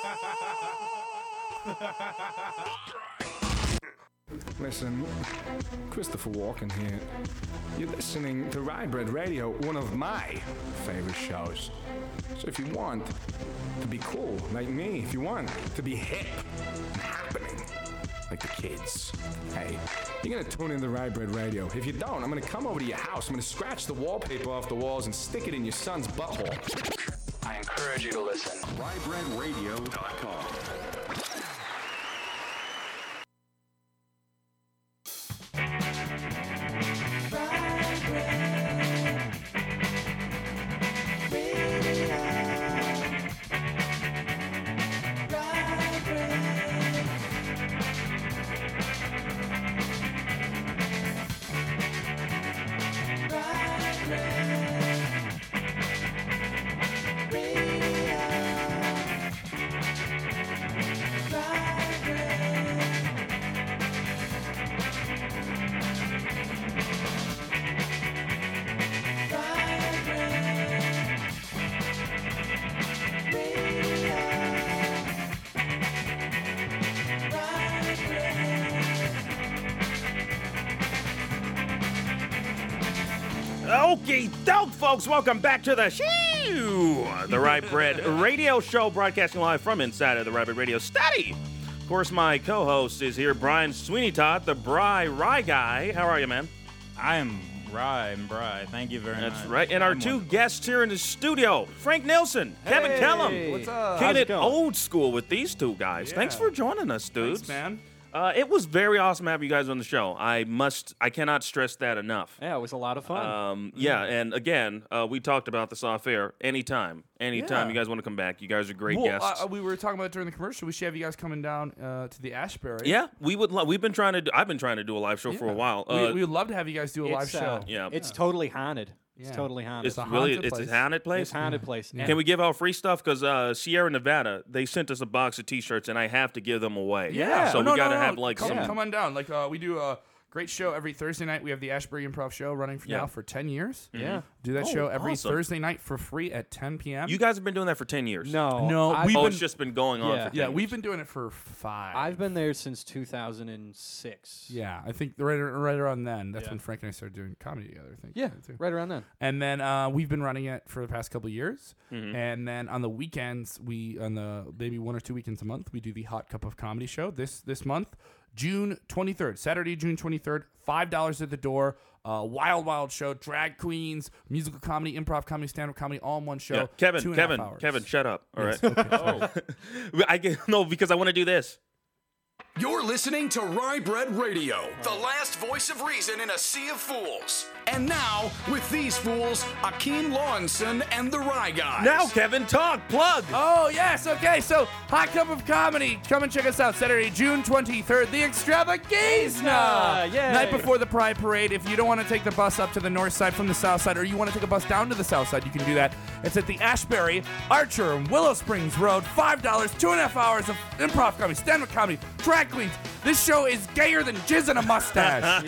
Listen, Christopher Walken here. You're listening to Rye Bread Radio, one of my favorite shows. So if you want to be cool like me, if you want to be hip and happening like the kids, hey, you're gonna tune in to Rye Bread Radio. If you don't, I'm gonna come over to your house. I'm gonna scratch the wallpaper off the walls and stick it in your son's butthole. I encourage you to listen. RyeBreadRadio.com. Okay, doke, folks, welcome back to the Rye Bread Radio Show, broadcasting live from inside of the Rye Bread Radio study. Of course, my co-host is here, Brian Sweeney Todd, the Rye Guy. How are you, man? I am Rye. Thank you very much. That's right. And our two guests here in the studio, Frank Nilsson, Kevin Kellum. What's up? Kicking it old school with these two guys. Yeah. Thanks for joining us, dudes. Thanks, man. It was very awesome to have you guys on the show. I cannot stress that enough. Yeah, it was a lot of fun. Yeah, and again, we talked about this off air. Anytime Yeah. you guys want to come back, you guys are great Well, guests. we were talking about it during the commercial. We should have you guys coming down to the Ashbury. Yeah, we would. We've been trying to. I've been trying to do a live show for a while. We would love to have you guys do a live show. Yeah. It's totally haunted. It's totally haunted. It's really it's a haunted place. It's a haunted place. Can we give out free stuff? Because Sierra Nevada, they sent us a box of T-shirts, and I have to give them away. Yeah. So we gotta have like some. Come on down. Like we do a great show every Thursday night. We have the Ashbury Improv Show running now for 10 years. Yeah. Do that show every awesome. Thursday night for free at 10 p.m. You guys have been doing that for 10 years. No, it's just been going on. For 10 years. We've been doing it for 5. I've been there since 2006. Yeah, I think right around then. That's when Frank and I started doing comedy together. I think. Yeah, right around then. And then we've been running it for the past couple of years. And then on the weekends, maybe 1 or 2 weekends a month, we do the Hot Cup of Comedy show. This month, June 23rd, Saturday, June 23rd, $5 at the door. Wild show, drag queens, musical comedy, improv comedy, stand-up comedy, all in one show. Yeah. Kevin, shut up. All right. Okay, because I want to do this. You're listening to Rye Bread Radio, the last voice of reason in a sea of fools. And now, with these fools, Akeem Lawinson and the Rye Guys. Now, Kevin, talk, plug. Oh, yes, okay, so Hot Cup of Comedy. Come and check us out Saturday, June 23rd, the Extravaganza. Yay. Night before the Pride Parade. If you don't want to take the bus up to the north side from the south side, or you want to take a bus down to the south side, you can do that. It's at the Ashbury, Archer, and Willow Springs Road. $5, 2.5 hours of improv comedy, stand-up comedy, drag queens. This show is gayer than jizz in a mustache.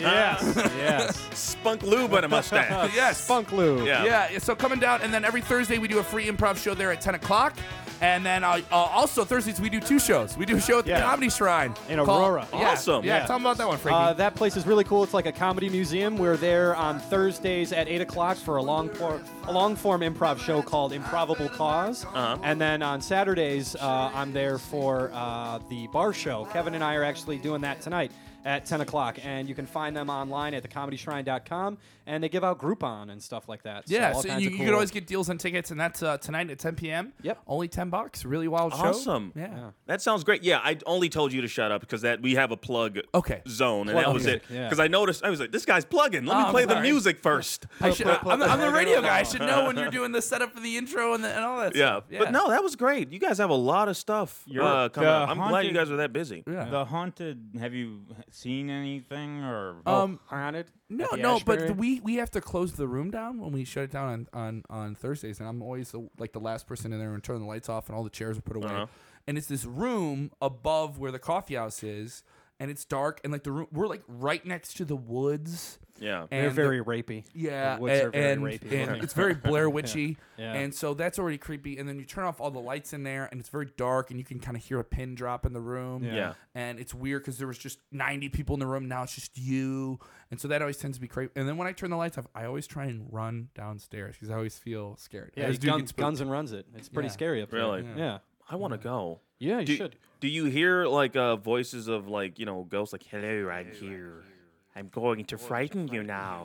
Yes. Spunk lube and a mustache. Yes. Spunk lube. Yeah, so coming down, and then every Thursday we do a free improv show there at 10 o'clock. And then also Thursdays we do 2 shows. We do a show at the Comedy Shrine. In Aurora. Awesome. Yeah, tell them about that one, Frankie. That place is really cool. It's like a comedy museum. We're there on Thursdays at 8 o'clock for a long-form improv show called Improbable Cause. And then on Saturdays, I'm there for the bar show. Kevin and I are actually doing that tonight at 10 o'clock. And you can find them online at thecomedyshrine.com. And they give out Groupon and stuff like that. Yeah, all so kinds you of cool. can always get deals on tickets, and that's tonight at 10 p.m. Yep. Only $10. Really wild show. Awesome. Yeah. That sounds great. Yeah, I only told you to shut up because we have a plug zone, and Plug that was music, it. yeah. Because I noticed, I was like, this guy's plugging. Let me play the music first. I'm the radio guy. I should know when you're doing the setup for the intro and all that stuff. Yeah. But no, that was great. You guys have a lot of stuff coming up. I'm glad you guys are that busy. Yeah. The Haunted, have you seen anything? Or Haunted? No, but we have to close the room down when we shut it down on Thursdays, and I'm always like the last person in there and turn the lights off and all the chairs are put away. And it's this room above where the coffee house is, and it's dark, and like the room, we're like right next to the woods. Yeah, they're very rapey. Yeah, the woods are very rapey. and it's very Blair Witchy, Yeah. and so that's already creepy. And then you turn off all the lights in there, and it's very dark, and you can kind of hear a pin drop in the room. Yeah. And it's weird because there was just 90 people in the room. Now it's just you, and so that always tends to be creepy. And then when I turn the lights off, I always try and run downstairs because I always feel scared. Yeah, guns and runs it. It's pretty scary up there. Really? Yeah. I want to go. Yeah, you should. Do you hear like voices of like ghosts like hello, I'm here. I'm going to frighten you now.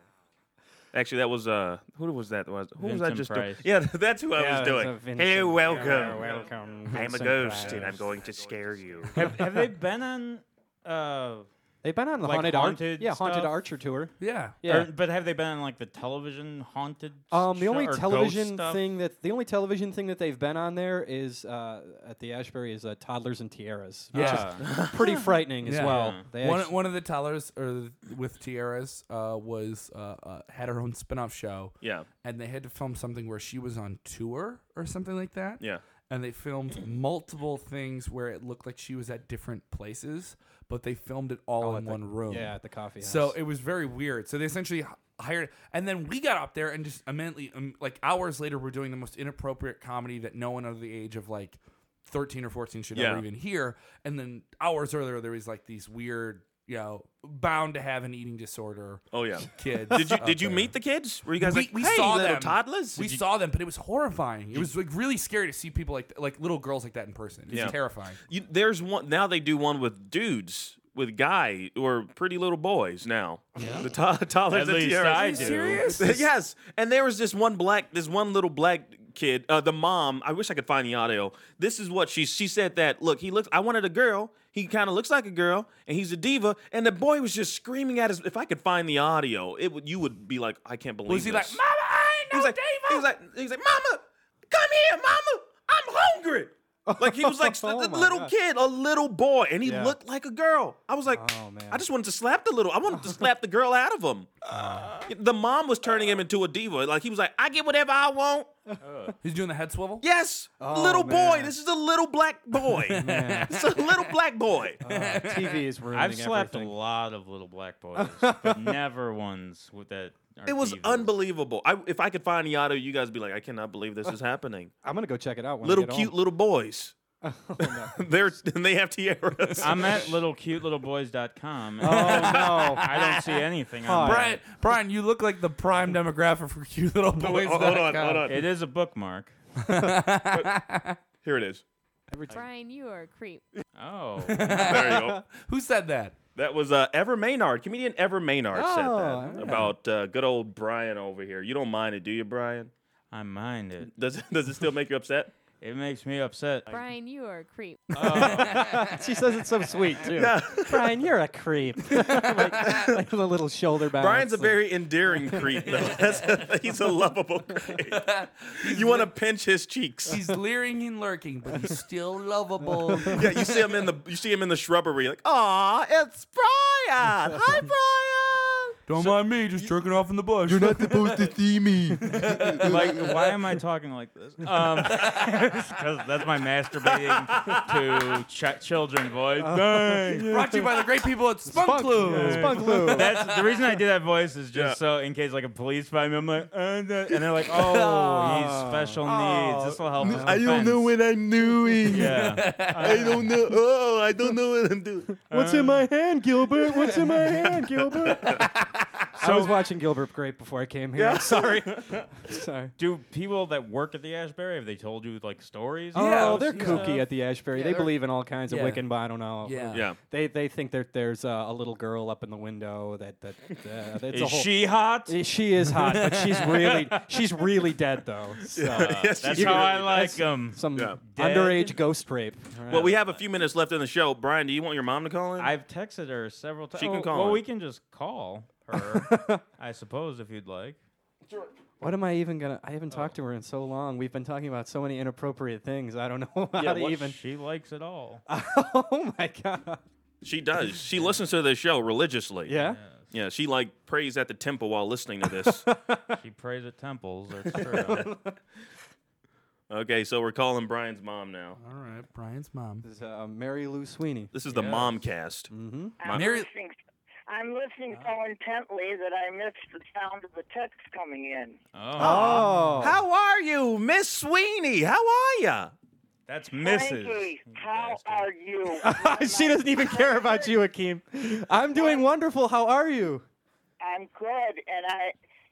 Actually, that was who was that? Who was I just doing? Yeah, that's who I was doing. Hello, welcome. Welcome. I'm a ghost and I'm going to scare you. Have they been on? They've been on the like haunted stuff? Archer tour. Yeah. But have they been on like the television haunted? The only or television ghost thing that they've been on there is at the Ashbury is Toddlers and Tiaras. Which is pretty frightening as well. They One of the tellers with tiaras was had her own spin-off show. Yeah. And they had to film something where she was on tour or something like that. Yeah. And they filmed multiple things where it looked like she was at different places, but they filmed it all in one room. Yeah, at the coffee house. So it was very weird. So they essentially hired, and then we got up there and just immediately, like hours later, we're doing the most inappropriate comedy that no one under the age of like 13 or 14 should ever even hear. And then hours earlier, there was like these weird, bound to have an eating disorder. Oh yeah, kids. Did you meet the kids? Were you guys we hey, saw little them. toddlers? We saw them, but it was horrifying. It was like really scary to see people like little girls like that in person. It's terrifying. There's one now. They do one with dudes. With guy or pretty little boys now. Yeah. The toddlers At least I do. Serious? Yes. And there was this one little black kid. The mom. I wish I could find the audio. This is what she said that. Look, I wanted a girl. He kind of looks like a girl, and he's a diva. And the boy was just screaming at us. If I could find the audio, you would be like, I can't believe. Was he this. like, Mama, I ain't no diva? He's like, Mama, come here, Mama. I'm hungry. Like he was like a little kid, a little boy, and he looked like a girl. I was like, oh, man. I just wanted to slap I wanted to slap the girl out of him. The mom was turning him into a diva. Like he was like, I get whatever I want. He's doing the head swivel? Yes, little boy. This is a little black boy. It's a little black boy. TV is ruining I've slapped everything. a lot of little black boys, but never ones with that. are It was divas. unbelievable. If I could find the audio, you guys would be like, I cannot believe this is happening. I'm gonna go check it out. When Little I get cute home. little boys. They have tiaras. I'm at littlecutelittleboys.com. Oh no! I don't see anything on there. Brian, you look like the prime demographic for cute little boys. Hold on. It is a bookmark. Here it is. Brian, you are a creep. Oh. There you go. Who said that? That was Ever Maynard. Comedian Ever Maynard said Oh, that yeah. about good old Brian over here. You don't mind it, do you, Brian? I mind it. Does it still make you upset? It makes me upset. Brian, you are a creep. She says it's so sweet too. Yeah. Brian, you're a creep. like the little shoulder bounce. Brian's a very endearing creep, though. He's a lovable creep. You want to pinch his cheeks. He's leering and lurking, but he's still lovable. Yeah, you see him in the shrubbery, like, aw, it's Brian. Hi, Brian. Don't mind me, just jerking off in the bush. You're not supposed to see me. Like, why am I talking like this? Because that's my masturbating to children voice. Brought to you by the great people at Spunk Lube. Spunk Lube. That's the reason I do that voice is just so in case like a police find me, I'm like, and they're like, oh, he's special needs. This will help his I don't know defense. what I'm doing. Yeah. I don't know. Oh, I don't know what I'm doing. What's in my hand, Gilbert? What's in my hand, Gilbert? I was watching Gilbert Grape before I came here. Yeah. I'm sorry. Sorry. Do people that work at the Ashbury, have they told you like stories? Oh, they're Yeah. kooky at the Ashbury. Yeah, they they're- believe in all kinds of Yeah. Wiccan, but I don't know. Yeah. Yeah. They think that there's a little girl up in the window that's a Is whole, she hot? She is hot, but she's really dead though. So. Yes, That's she's how I really- like them. Some Yeah. underage ghost rape. All right. Well, we have a few minutes left in the show. Brian, do you want your mom to call in? I've texted her several times. She can call Well, in. we can just call her, I suppose, if you'd like. What am I even gonna? I haven't talked to her in so long. We've been talking about so many inappropriate things. I don't know how to even. She likes it all. Oh my god. She does. She listens to this show religiously. Yeah. Yeah, she like prays at the temple while listening to this. She prays at temples. That's true. Okay, so we're calling Brian's mom now. All right, Brian's mom. This is Mary Lou Sweeney. This is the mom cast. Mm-hmm. Mary, I'm listening so intently that I missed the sound of the text coming in. Oh. How are you, Miss Sweeney? How are ya? That's Mrs. Frankie, how are you? She doesn't even care about you, Akeem. I'm doing wonderful. How are you? I'm good, and I.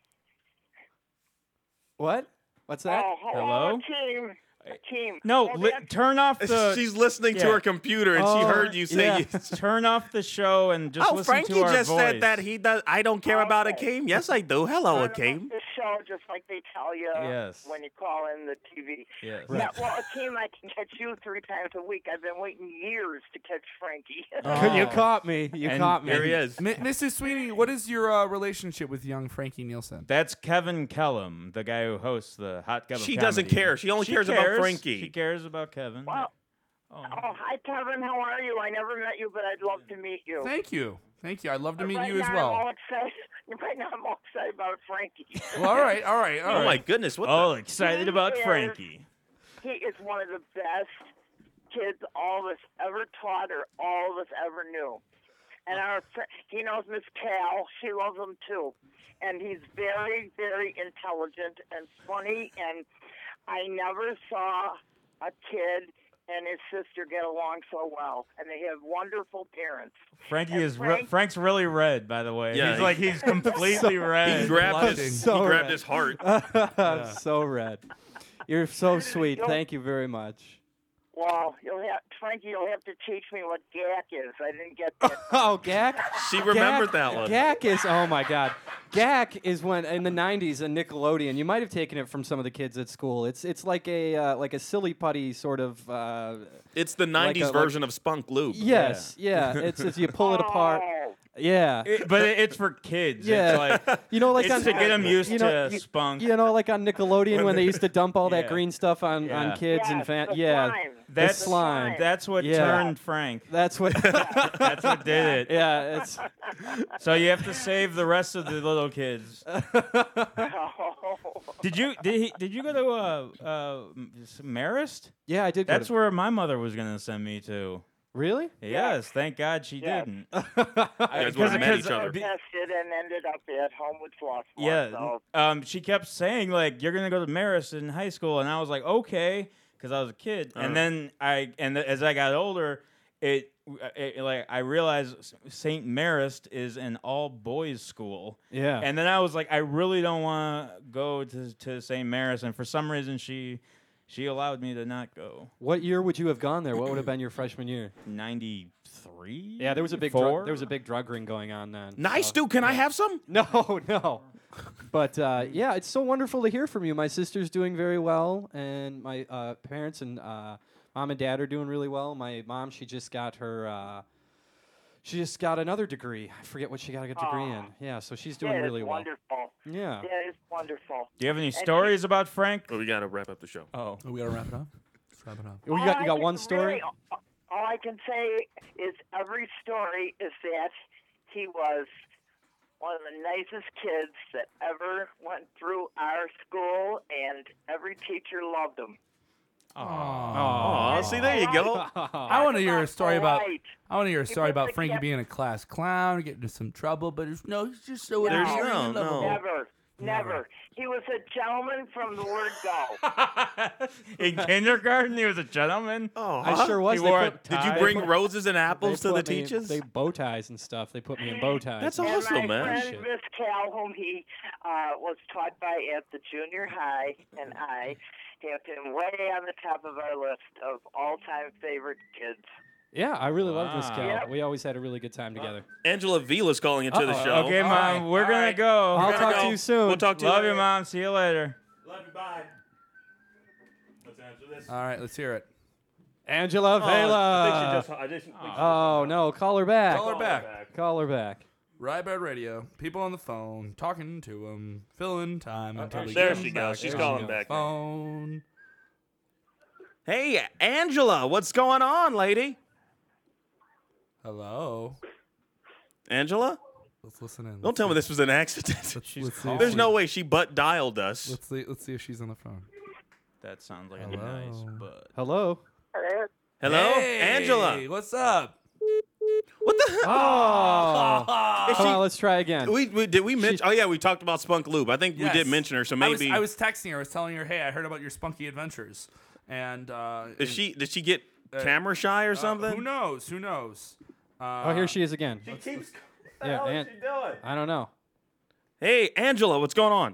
What? What's that? Oh, Hello? Akeem. Akeem. No, Oh, that's- turn off the. She's listening to yeah. her computer, and she heard you say. yeah. Turn off the show and just Oh, listen Frankie to our just voice. said that he does. I don't care about Okay. Akeem. Yes, I do. Hello, Turn off Akeem. the show just like they tell you Yes. when you call in the TV. Yes. Yeah, well, Akeem, I can catch you 3 times a week. I've been waiting years to catch Frankie. You caught me. You And caught me. Here he is. Mrs. Sweeney, what is your relationship with young Frankie Nielsen? That's Kevin Kellum, the guy who hosts the Hot Kevin. She doesn't Comedy. care. She only cares about Frankie. She cares about Kevin. Wow. Oh. Oh, hi, Kevin. How are you? I never met you, but I'd love to meet you. Thank you. Thank you. I'd love to meet Right you as now, well. I'm all excited. Right now, I'm all excited about Frankie. Well, all right. Oh my goodness! What? Oh, excited about He is- Frankie. He is one of the best kids all of us ever taught or all of us ever knew. And he knows Miss Cal. She loves him too. And he's very, very intelligent and funny. And I never saw a kid and his sister get along so well. And they have wonderful parents. Frankie And is Frank- Frank's really red, by the way. Yeah, he's completely red. He grabbed Blushing. his. So he grabbed red. his heart. So red. You're so sweet. Thank you very much. Well, Frankie, you'll have to teach me what GAC is. I didn't get that. Oh, GAC? She remembered GAC, that one. GAC is, oh my God. GAC is when, in the 90s, a Nickelodeon. You might have taken it from some of the kids at school. It's like a silly putty sort of. It's the '90s version of Spunk Lube. Yes, yeah. It's you pull it apart. Oh, Yeah. But it's for kids. Yeah. It's like, you know, like it's on, to get them used you know, to spunk. You know, like on Nickelodeon when they used to dump all that Yeah. green stuff on Yeah. kids and the That's slime. That's what Yeah. turned Frank. That's what. That's what did it. Yeah. It's. So you have to save the rest of the little kids. Did you go to Marist? Yeah, I did. That's where my mother was gonna send me to. Really? Yes. Thank God she didn't. You guys would have met each other. Tested and ended up at home with Flossmore. Yeah. So. She kept saying like you're gonna go to Marist in high school, and I was like okay, because I was a kid. And then as I got older, it like I realized St. Marist is an all boys school. Yeah. And then I was like, I really don't want to go to St. Marist, and for some reason she allowed me to not go. What year would you have gone there? What would have been your freshman year? 93. Yeah, there was a big drug ring going on then. Nice, dude. Can I have some? No. But yeah, it's so wonderful to hear from you. My sister's doing very well, and my parents and mom and dad are doing really well. My mom, she just got another degree. I forget what she got a degree in. Yeah, so she's doing really well. Wonderful. Yeah. Yeah, it's wonderful. Do you have any stories about Frank? Oh, we gotta wrap up the show. Oh, we gotta wrap it up. Let's wrap it up. You got one story? Really, all I can say is every story is that he was one of the nicest kids that ever went through our school, and every teacher loved him. Oh, see, there you go. I want to hear a story about. Polite. I want to hear a story about like Frankie that- being a class clown, getting into some trouble, but he's just so There's endearing and no. lovable. Never. He was a gentleman from the word go. In kindergarten, he was a gentleman. Oh, I sure was. He They wore put- Did you they bring put- roses and apples they to the put me- teachers? They bow ties and stuff. They put me in bow ties. That's And awesome, my man. friend Miss Cal, whom he was taught by at the junior high, and I have him way on the top of our list of all-time favorite kids. Yeah, I really love Miss Cal. Yep. We always had a really good time together. Angela Vila's calling into the Uh-oh. show. Okay, Mom, we're gonna right. go. I'll gotta talk go. to you soon. We'll talk to you Love later. you, Mom. See you later. Love you. Bye. Let's answer this. All right, let's hear it. Angela Vela. I think she Oh no, call her back. Call her back. Call her back. Rye Bread Radio. People on the phone, talking to them, filling time until he there comes she back. goes. She's There calling she back. goes. Phone. Hey, Angela, what's going on, lady? Hello. Angela? Let's listen in. Don't tell me this was an accident. Let's see if There's she- no way she butt dialed us. Let's see if she's on the phone. That sounds like Hello. a nice butt. Hello. Hello, Hey, Angela. what's up? What the hell? Oh. Come on, let's try again. Did we mention? Oh yeah, we talked about Spunk Lube. I think we Yes. did mention her. So maybe I was texting her. I was telling her, hey, I heard about your spunky adventures. And did she get camera shy or something? Who knows? Who knows? Oh, here she is again. She keeps. What the Yeah, hell is Aunt- she doing? I don't know. Hey, Angela, what's going on?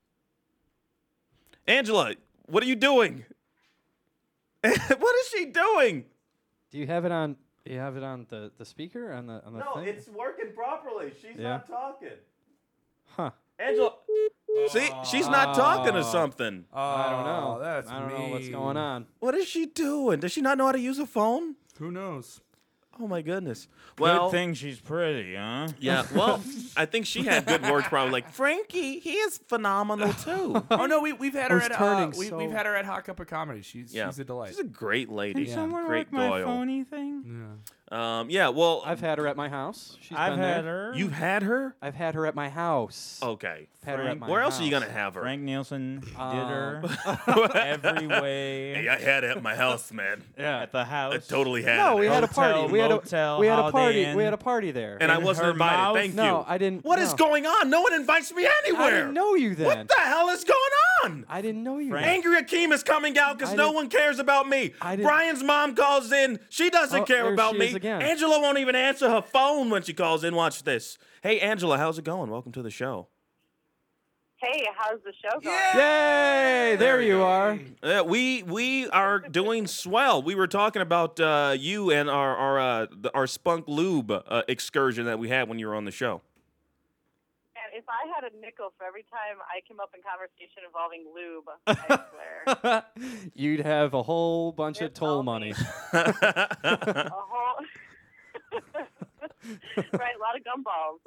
Angela, what are you doing? What is she doing? Do you have it on? Do you have it on the speaker on the thing? working properly. She's Yeah. talking. Huh. Angela, see, she's not talking to something. I don't know. Oh, that's I don't know what's mean. going on. What is she doing? Does she not know how to use a phone? Who knows? Oh my goodness. Good Well, thing she's pretty, huh? yeah. Well, I think she had good words. Probably like Frankie. He is phenomenal too. Oh no, we've had I her was at turning we've so- had her at Hot Cup of Comedy. She's a delight. She's a great lady. Can someone Great work my doyle. phony thing? Yeah. Yeah. Well, I've had her at my house. She's I've been had there. her. you've had her. I've had her at my house. Okay. I've had her at my Where else are you house. gonna have her? Frank Nielsen did her Um, every way. Hey, I had it at my house, man. Yeah. At the house. I totally had No, it. we had a party. Hotel, We had motel, a party. Holiday We had Inn. a party there. And I In wasn't her invited. mouth? Thank no, you. I didn't. What is no. going on? No one invites me anywhere. I didn't know you then. What the hell is going on? I didn't know you. Frank. then. Angry Akeem is coming out because I no didn't- one cares about me. I didn't- Brian's mom calls in. She doesn't Oh, care there about she me. is again. Angela won't even answer her phone when she calls in. Watch this. Hey, Angela, how's it going? Welcome to the show. Hey, how's the show going? Yay! There you are. We are doing swell. We were talking about you and our Spunk Lube excursion that we had when you were on the show. And if I had a nickel for every time I came up in conversation involving lube, I swear. You'd have a whole bunch of toll money. A whole Right, a lot of gumballs.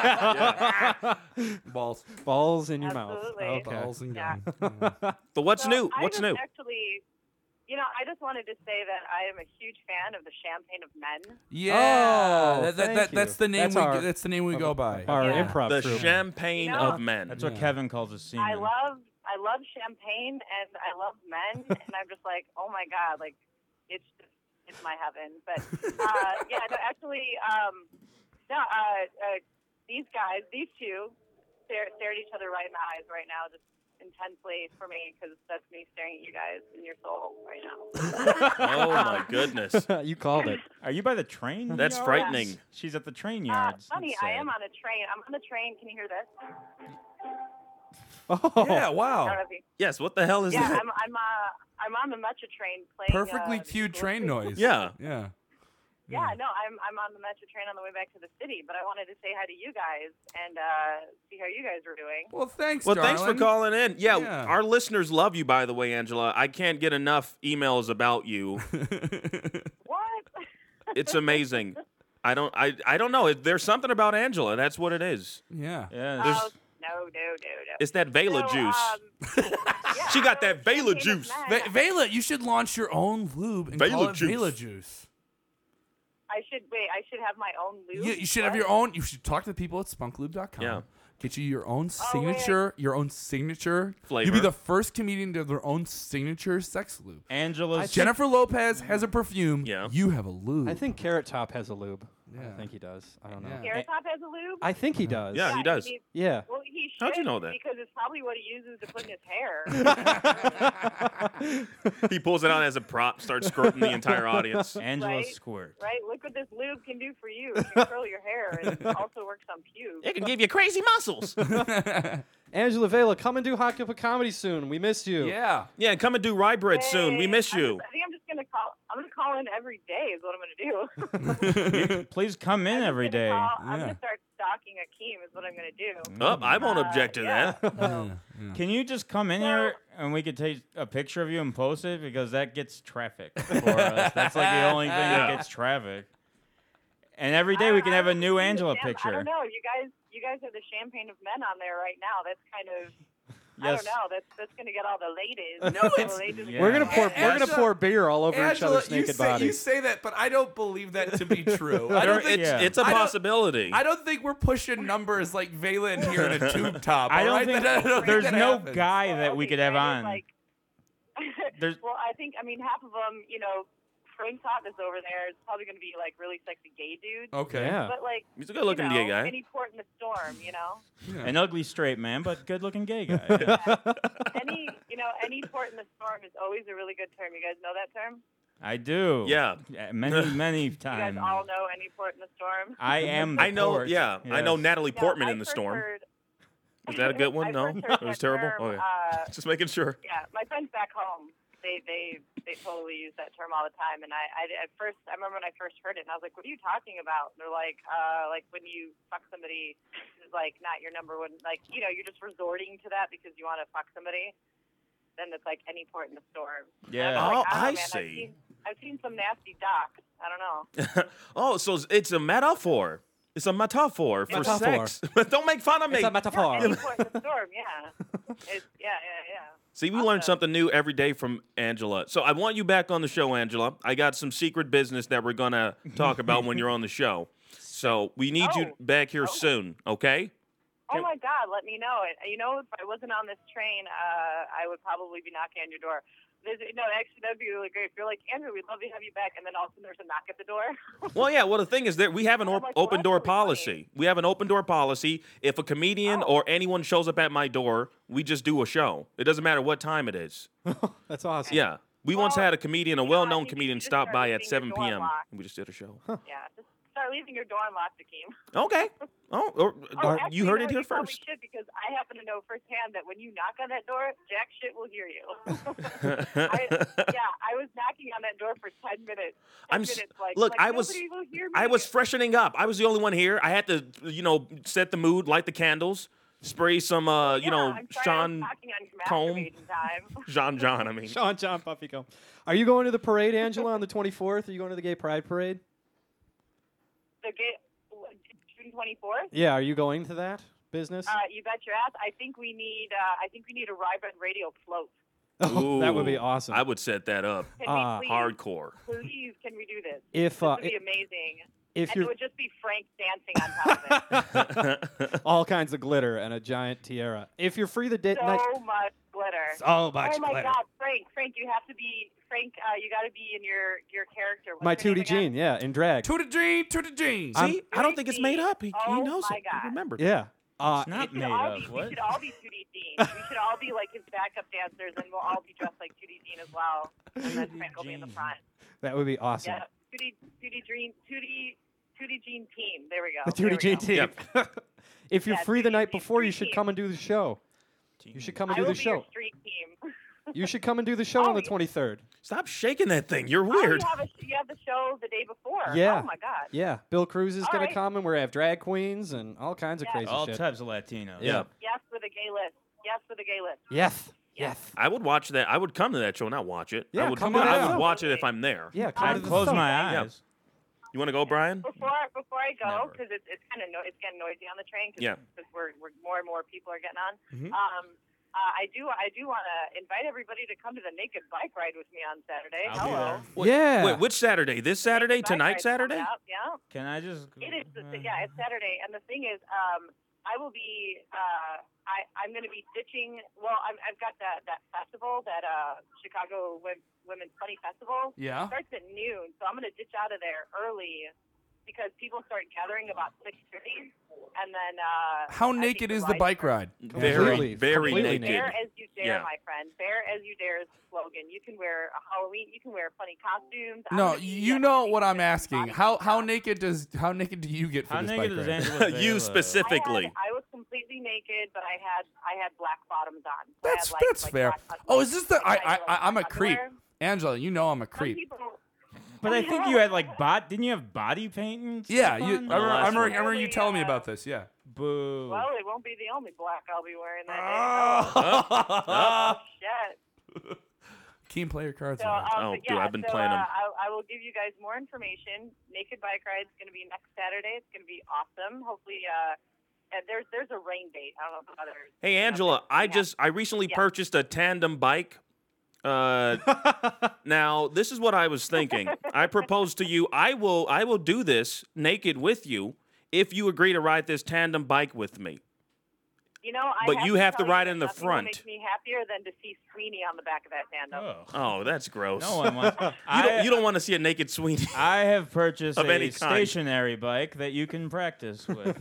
Balls in your Absolutely. mouth. Okay. Balls and Yeah. gum. But what's So new? I What's just new? Actually, I just wanted to say that I am a huge fan of the Champagne of Men. Yeah, Oh, that's thank the you. name. That's That's the name we go by. Our Yeah. improv The troupe. Champagne of Men. That's what Kevin calls a semen. I love champagne and I love men, and I'm just like, oh my god, like it's my heaven. But yeah, no, actually, these guys, these two, stare at each other right in the eyes right now, just intensely for me, because that's me staring at you guys in your soul right now. Oh my goodness. You called it. Are you by the train? That's yards? frightening. She's at the train yards. Honey, That's I sad. am on a train. I'm on the train. Can you hear this? Oh. Yeah, I wow. don't know if you- Yes. What the hell is yeah, that? I'm on the Metro train playing. Perfectly the cued Beatles. train noise. Yeah. Yeah. Yeah, no, I'm on the Metro train on the way back to the city, but I wanted to say hi to you guys and see how you guys were doing. Well, thanks, Well, thanks for darling. calling in. Yeah, Yeah. our listeners love you, by the way, Angela. I can't get enough emails about you. What? It's amazing. I don't know. There's something about Angela. That's what it is. Yeah. Yeah. There's- Oh, no. It's that Vela So, juice. She got that Vela juice. Vela, you should launch your own lube and Vela call it juice. Vela juice. I should have my own lube. You should have your own. You should talk to the people at spunklube.com. Yeah. Get you your own Oh, wait. signature Flavor. You'll be the first comedian to have their own signature sex lube. Angela's Jennifer Lopez has a perfume. Yeah. You have a lube. I think Carrot Top has a lube. Yeah. I think he does. I don't know. Yeah. Carrot Top has a lube? I think he does. Yeah, he does. Yeah. Well, he should. How'd you know that? Because it's probably what he uses to put in his hair. He pulls it out as a prop, starts squirting the entire audience. Angela Right? Squirt. Right? Look what this lube can do for you. It can curl your hair and also works on pubes. It can give you crazy muscles. Angela Vela, come and do Hot Cup of Comedy soon. We miss you. Yeah. Yeah, come and do Rye Bread soon. We miss you. I think I'm just gonna call. I'm gonna call in every day. Is what I'm gonna do. Please come in every day. I'm gonna start stalking Akeem. Is what I'm gonna do. Oh, I won't object to yeah. that. Can you just come in here and we could take a picture of you and post it, because that gets traffic for us. That's like the only thing that gets traffic. And every day we can have a new Angela I picture. don't know. You guys have the Champagne of Men on there right now. That's kind of. I Yes. don't know. That's gonna get all the ladies. No, The it's- ladies Yeah. We're gonna pour Angela- pour beer all over each Angela, other's naked you bodies. say that, but I don't believe that to be true. I don't think It's a I don't- possibility. I don't think we're pushing numbers like Vela in here in a tube top. I all don't right? think I don't think there's that no happens. guy that we could have on. Like, There's- well, I mean, half of them, Frank Top is over there. It's probably going to be like really sexy gay dudes. Okay. Yeah. But like, He's a good-looking gay guy. Any port in the storm, An ugly straight man, but good-looking gay guy. any port in the storm is always a really good term. You guys know that term? I do. Yeah. Many You guys times. all know any port in the storm. I am the I know. port. Yeah, I know Yes. Natalie Yeah, Portman I in the first storm. heard- Was that a good one? I No, first heard it was that terrible. term, Okay. Just making sure. Yeah, my friends back home, they totally use that term all the time. And I remember when I first heard it, and I was like, "What are you talking about?" And they're like when you fuck somebody, who's like not your number one, like you're just resorting to that because you want to fuck somebody. Then it's like any port in the storm. Yeah. And I was like, Oh, I don't know, man, see. I've seen some nasty docs. I don't know. Oh, so it's a metaphor. It's a metaphor for Metaphor. sex. Don't make fun of me. It's a metaphor. Any port in the storm, yeah. Yeah. See, we learn something new every day from Angela. So I want you back on the show, Angela. I got some secret business that we're going to talk about when you're on the show. So we need you back here soon, okay? Oh my God, let me know it. If I wasn't on this train, I would probably be knocking on your door. Actually, that'd be really great. If you're like, Andrew, we'd love to have you back, and then all of a sudden there's a knock at the door. Well, yeah. Well, the thing is that we have an I'm like, open well, door that's really policy. We have an open door policy. If a comedian or anyone shows up at my door, we just do a show. It doesn't matter what time it is. That's awesome. Yeah. We once had a comedian, a well-known think you comedian, should stop start by at leaving 7 your door p.m. locked. and we just did a show. Yeah, just start leaving your door unlocked, Akeem. Okay. Actually, You heard it here you probably first. should, because I happen to know firsthand that when you knock on that door, jack shit will hear you. I was knocking on that door for 10 minutes. 10 minutes, Look, I nobody will hear me. I was freshening up. I was the only one here. I had to, set the mood, light the candles, spray some, I'm sorry, I was Sean talking on Comb. masturbating time. John, I mean. Sean Puffy Comb. Are you going to the parade, Angela, on the 24th? Are you going to the Gay Pride Parade? The gay, June 24th. Yeah, are you going to that business? You bet your ass. I think we need a Rye Bread Radio float. Oh, that would be awesome. I would set that up. Can we please, hardcore. Please, can we do this? If this would be amazing. If and it would just be Frank dancing on top of it. all kinds of glitter and a giant tiara. If you're free the day So night, much glitter. So much Oh my glitter. God, Frank, you have to be Frank. You got to be in your character. What's my your name Tootie again? Jean, yeah, in drag. Tootie Jean. See, I don't think it's made up. He Oh knows my it. God. He remembered. Yeah. It's not We made should all up. be, What? we should all be Tootie Jean. We should all be like his backup dancers, and we'll all be dressed like Tootie Jean as well. And then Frank will be in the front. That would be awesome. Yeah, Tootie Jean team. There we go. The Tootie Jean team. If you're Yeah, free the Tootie night Jean before, you street should come and do the show. You should come and do I will the be show. your street team. You should come and do the show on the 23rd. Stop shaking that thing. You're Oh, weird. you have the show the day before. Yeah. Oh my God. Yeah. Bill Cruz is All going right. to come, and we're going to have drag queens and all kinds of crazy All shit. types of Latinos. Yeah. Yes with a gay list. Yes with a gay list. Yes. Yes. I would watch that. I would come to that show, not watch it. Yeah, I would, come to the I would show. watch it if I'm there. Yeah, come I'd to the close show. my Yeah. eyes. You want to go, Brian? Before I go, Never. because it's kind of it's getting noisy on the train. Cause, Yeah. Because we're more and more people are getting on. Mhm. I do want to invite everybody to come to the Naked Bike Ride with me on Saturday. I'll be Hello. Wait, Yeah. Wait, which Saturday? This Saturday? Bike Tonight Ride's coming Saturday? up, Yeah. Can I just? It is. Yeah, it's Saturday, and the thing is, I will be. I'm going to be ditching. Well, I've got that festival, that Chicago Women's Funny Festival. Yeah. It starts at noon, so I'm going to ditch out of there early because people start gathering about 6:30, and then. How naked is the bike ride? Very, very Completely naked. Bare as you dare, Yeah. my friend. Bare as you dare is the slogan. You can wear a Halloween. You can wear funny costumes. I'm No, gonna be you know what I'm asking. How naked do you get for How this naked bike is ride? Angela? You Vela? specifically. I was completely naked, but I had black bottoms on. So That's I had, that's fair. black- Oh, is this the like, I'm a underwear. creep, Angela? You know I'm a Some creep. people- But I think you had like didn't you have body paint? And Yeah, stuff you. on? I remember you telling me about this. Yeah. Boo. Well, it won't be the only black I'll be wearing that day. Oh. Shit. Keen player cards. So, man. Oh, but dude, yeah, I've been so, playing 'em. I will give you guys more information. Naked Bike Ride's going to be next Saturday. It's going to be awesome. Hopefully, and there's a rain date. I don't know if others. Hey, Angela, I recently purchased a tandem bike. Now, this is what I was thinking. I propose to you, I will do this naked with you if you agree to ride this tandem bike with me. You know, But you have to tell ride that in the nothing will front. Make me happier than to see Sweeney on the back of that tandem. Oh, that's gross. No one wants. You don't want to see a naked Sweeney. I have purchased Of a any kind. stationary bike that you can practice with.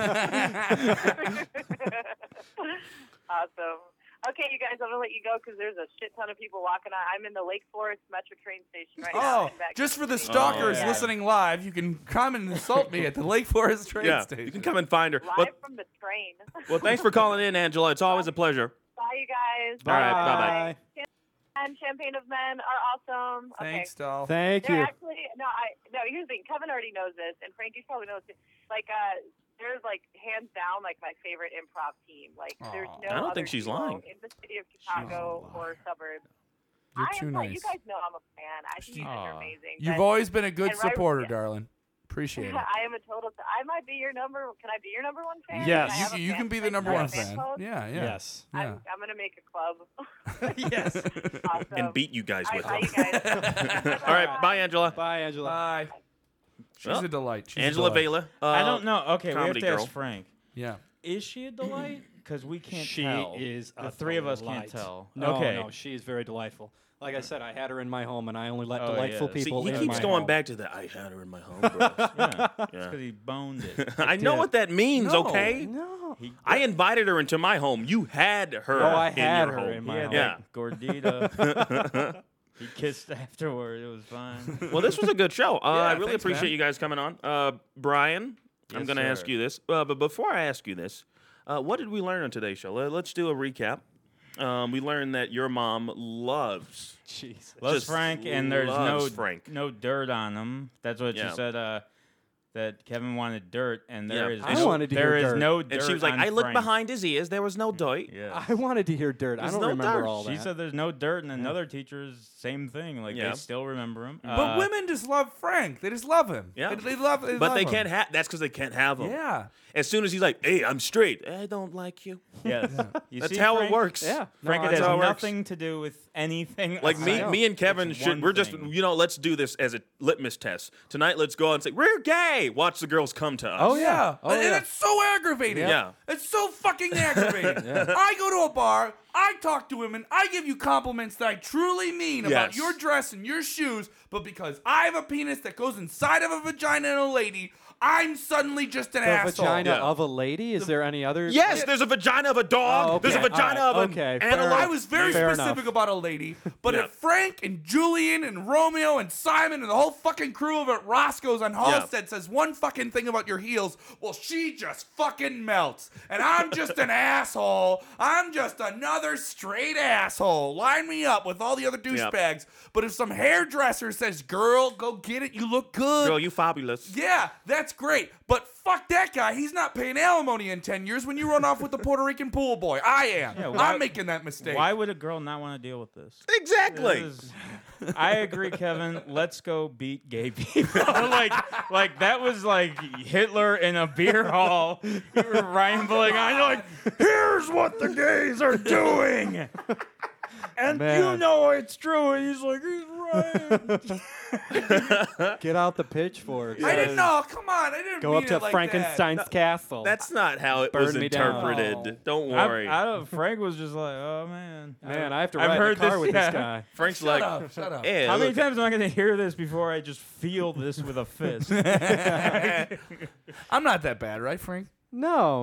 Awesome. Okay, you guys, I'm gonna let you go because there's a shit ton of people walking on. I'm in the Lake Forest Metro train station right now. Oh, heading back just to for the city. stalkers yeah. listening live, you can come and insult me at the Lake Forest train Yeah, station. you can come and find her. Live Well, from the train. well, thanks for calling in, Angela. It's always a pleasure. Bye, you guys. All right, bye-bye. And Champagne of Men are awesome. Thanks, okay. doll. Thank They're you. actually here's the thing. Kevin already knows this, and Frankie probably knows it. Like, there's like hands down like my favorite improv team. Like, there's no. I don't other think she's duo lying. in the city of Chicago or suburbs. You're I too am like, nice. you guys know I'm a fan. I think you guys are amazing. You've but- always been a good and right- supporter, darling. Appreciate it. I am a total. I might be your number. Can I be your number one fan? Yes. Can I have a You fan can be the club? number Can I one have a fan. club? Yeah, yeah. Yes. Yeah. I'm gonna make a club. Yes. Awesome. And beat you guys with Bye, them. you guys. All right, bye, Angela. Bye, Angela. Bye. She's Well, a delight. She's Angela a delight. Vela. I don't know. Okay, we have comedy to girl. ask Frank. Yeah. Is she a delight? Because we can't She tell. is The a three of us delight. can't tell. No, okay. no, she is very delightful. Like I said, I had her in my home, and I only let Oh, delightful yeah. See, people he in keeps my going home. back to that. I had her in my home. Bro. Yeah. Yeah. Because he boned it. I know did. what that means, No, okay? No. I invited her into my home. You had her Oh, I in had your her home. in my He had home. Yeah. like gordita. He kissed afterward. It was fine. Well, this was a good show. I really thanks, appreciate man. you guys coming on. Brian, I'm Yes, going to ask sir. you this. But before I ask you this, what did we learn on today's show? Let's do a recap. We learned that your mom loves Jesus. Loves Just Frank, and there's loves Frank. no dirt on him. That's what Yeah. she said. that Kevin wanted dirt, and there is I no, wanted to there hear is dirt. no dirt. And she was like, on I looked Frank. behind his ears. There was no dirt. Yeah. I wanted to hear dirt. I There's don't no remember dirt. all that. She said there's no dirt, and another teacher's same thing. Like Yeah. they still remember him. But women just love Frank. They just love him. Yeah. They love. They But love they him. can't have. That's because they can't have him. Yeah. As soon as he's like, "Hey, I'm straight," I don't like you. Yes. You That's see, how Frank? it works. Yeah. Frank, No, it that's has how it works. nothing to do with anything. Like aside. me and Kevin It's should. one We're just. thing. Let's do this as a litmus test tonight. Let's go out and say we're gay. Watch the girls come to us. Oh, yeah. Oh, and yeah. it's so aggravating. Yeah. It's so fucking aggravating. I go to a bar, I talk to women, I give you compliments that I truly mean about Yes. your dress and your shoes, but because I have a penis that goes inside of a vagina and a lady, I'm suddenly just an The asshole. vagina Yeah. of a lady? Is there any other? Yes, there's a vagina of a dog. Oh, okay. There's a vagina All right. of an Okay, fair antelope. I was very Fair specific enough. about a lady, but Yeah. if Frank and Julian and Romeo and Simon and the whole fucking crew over at Roscoe's on Halstead says one fucking thing about your heels, well, she just fucking melts. And I'm just an asshole. I'm just another straight asshole. Line me up with all the other douchebags. But if some hairdresser says, girl, go get it, you look good. Girl, you fabulous. Yeah, that's great. But fuck that guy. He's not paying alimony in 10 years when you run off with the Puerto Rican pool boy. I am. Yeah, why- I'm making that mistake. Why would a girl not want to deal with this? Exactly. This is- I agree, Kevin. Let's go beat gay people. like that was like Hitler in a beer hall. You were rambling on like, here's what the gays are doing. And Man. you know it's true. And he's like, he's right. Get out the pitchforks. I didn't know. Come on. I didn't Go mean up to it like Frankenstein's castle. That's not how it Burn was me down. interpreted. Don't worry. I don't. Frank was just like, oh man, Man, I have to I've ride in heard the car this, with yeah. this guy. Frank's Shut like, up. Shut up. "Yeah, How many look, times am I going to hear this before I just feel this with a fist? I'm not that bad, right, Frank? No.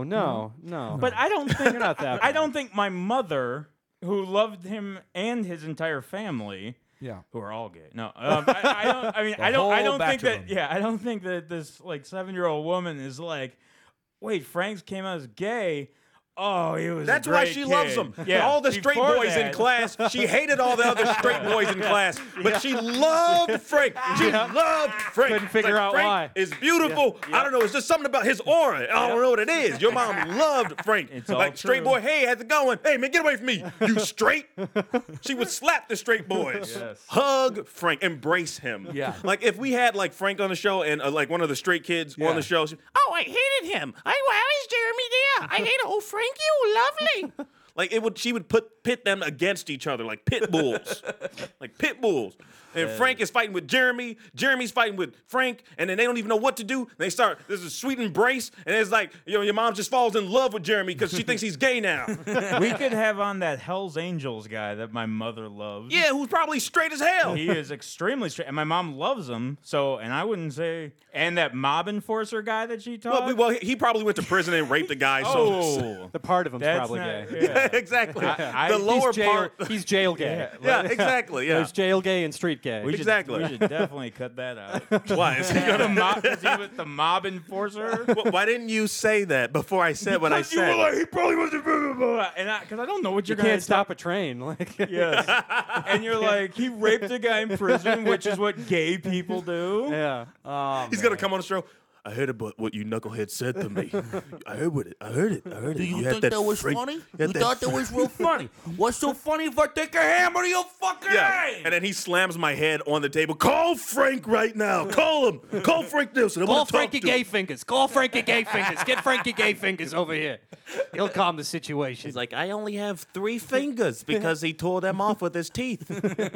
But I don't think You're not that I bad. don't think my mother, who loved him and his entire family, Yeah. who are all gay. No, I don't. I mean, The I don't. I whole don't batch think of that. them. Yeah, I don't think that this like 7-year-old woman is like, wait, Frank's came out as gay. Oh, he was. That's a why great she kid. loves him. Yeah, All the straight before boys in that- class. She hated all the other straight boys in class, but she loved Frank. She loved Frank. Couldn't figure Like, out Frank why. is beautiful. I don't know. It's just something about his aura. I don't know what it is. Your mom loved Frank. It's all Like straight true. boy, hey, how's it going? Hey man, get away from me. You straight? She would slap the straight boys. Yes. Hug Frank. Embrace him. Yeah. Like if we had like Frank on the show and like one of the straight kids Yeah. on the show. Oh, I hated him. Why is Jeremy there? I hate oh Frank, you lovely. Like she would pit them against each other like pit bulls, like pit bulls. And Frank is fighting with Jeremy. Jeremy's fighting with Frank, and then they don't even know what to do. They start. There's a sweet embrace, and it's like your mom just falls in love with Jeremy because she thinks he's gay now. We could have on that Hell's Angels guy that my mother loves. Yeah, who's probably straight as hell. He is extremely straight, and my mom loves him. So, and I wouldn't say, and that mob enforcer guy that she taught. Well, he probably went to prison and raped a guy. So oh, The part of him's that's probably not- gay. yeah. exactly. I- the lower he's jail, part. he's jail gay. Yeah, exactly. Yeah. There's jail gay and street gay. We Exactly. Should, we should definitely cut that out. Why? Is he gonna Is he with the mob enforcer? Why didn't you say that before I said what I Because you were said? like, he probably was a blah, blah, blah. And because I don't know what You you're going can't to stop a train. Like Yes. And you're like, he raped a guy in prison, which is what gay people do. Yeah. He's gonna come on the show. I heard about what you knucklehead said to me. I heard it. Do you had think that was freak- funny? you You had that thought that was real funny? What's so funny if I take a hammer to your fucking Yeah. head? And then he slams my head on the table. Call Frank right now. Call him. Call Frank Nilsson. I Call want to talk Frankie to him. Gay Fingers. Call Frankie Gay Fingers. Get Frankie Gay Fingers over here. He'll calm the situation. He's like, I only have 3 fingers because he tore them off with his teeth.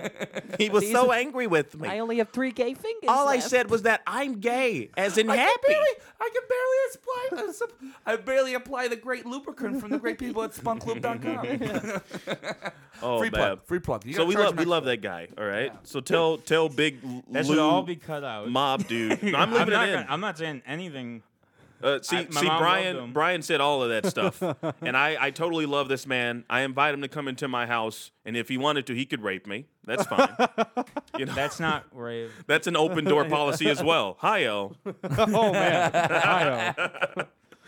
He was so angry with me. I only have 3 gay fingers. All I left. said was that I'm gay, as in I happy. can barely apply the great lubricant from the great people at spunklube.com. Oh, Free man. plug. Free plug. You So gotta we charge love them we love extra. that guy. All right. So tell Big That Lou should all be cut out. mob dude. No, I'm leaving not it in. I'm not saying anything. See, my mom loved him. Brian said all of that stuff, and I totally love this man. I invite him to come into my house, and if he wanted to, he could rape me. That's fine. You know, That's not rape. that's an open door policy as well. Hi-yo. Oh man.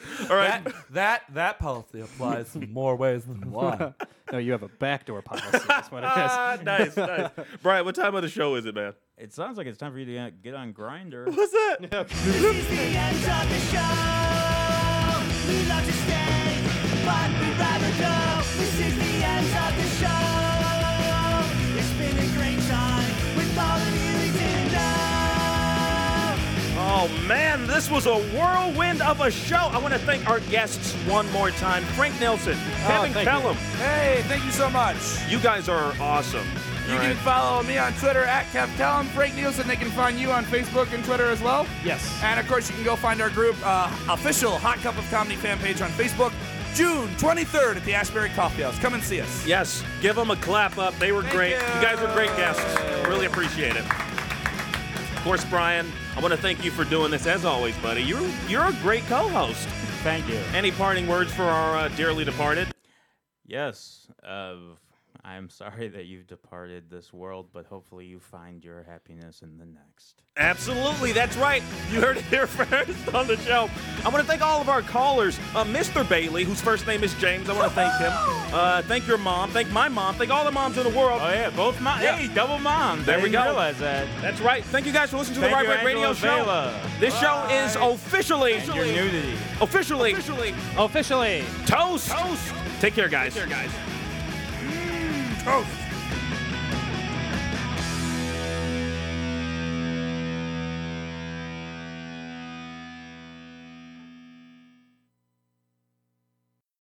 All right. That policy applies in more ways than one. No, you have a backdoor policy. That's what it is. Nice. Brian, what time of the show is it, man? It sounds like it's time for you to get on Grindr. What's that? This is the end of the show. We love to stay, but we'd rather go. This is the end of the show. It's been a great time with all of you we didn't know. Oh, man, this was a whirlwind of a show. I want to thank our guests one more time. Frank Nelson, Kevin Kellum. Hey, thank you so much. You guys are awesome. You All can right. follow me on Twitter at Kev Kellum. Frank Nielsen, they can find you on Facebook and Twitter as well. Yes. And of course, you can go find our group, official Hot Cup of Comedy fan page on Facebook, June 23rd at the Ashbury Coffee House. Come and see us. Yes, give them a clap up. They were great. You guys were great guests. Really appreciate it. Of course, Brian, I want to thank you for doing this as always, buddy. You're a great co-host. Thank you. Any parting words for our dearly departed? Yes. I'm sorry that you've departed this world, but hopefully you find your happiness in the next. Absolutely, that's right. You heard it here first on the show. I want to thank all of our callers. Mr. Bailey, whose first name is James, I want to thank him. Thank your mom. Thank my mom. Thank all the moms in the world. Oh, yeah, both moms. Yeah. Hey, double moms. There I we didn't go. realize that. That's right. Thank you guys for listening to Thank the you, Right Red Radio Angela Show. Vela. This show is officially And your nudity. Officially Officially. toast. Take care, guys. Toast.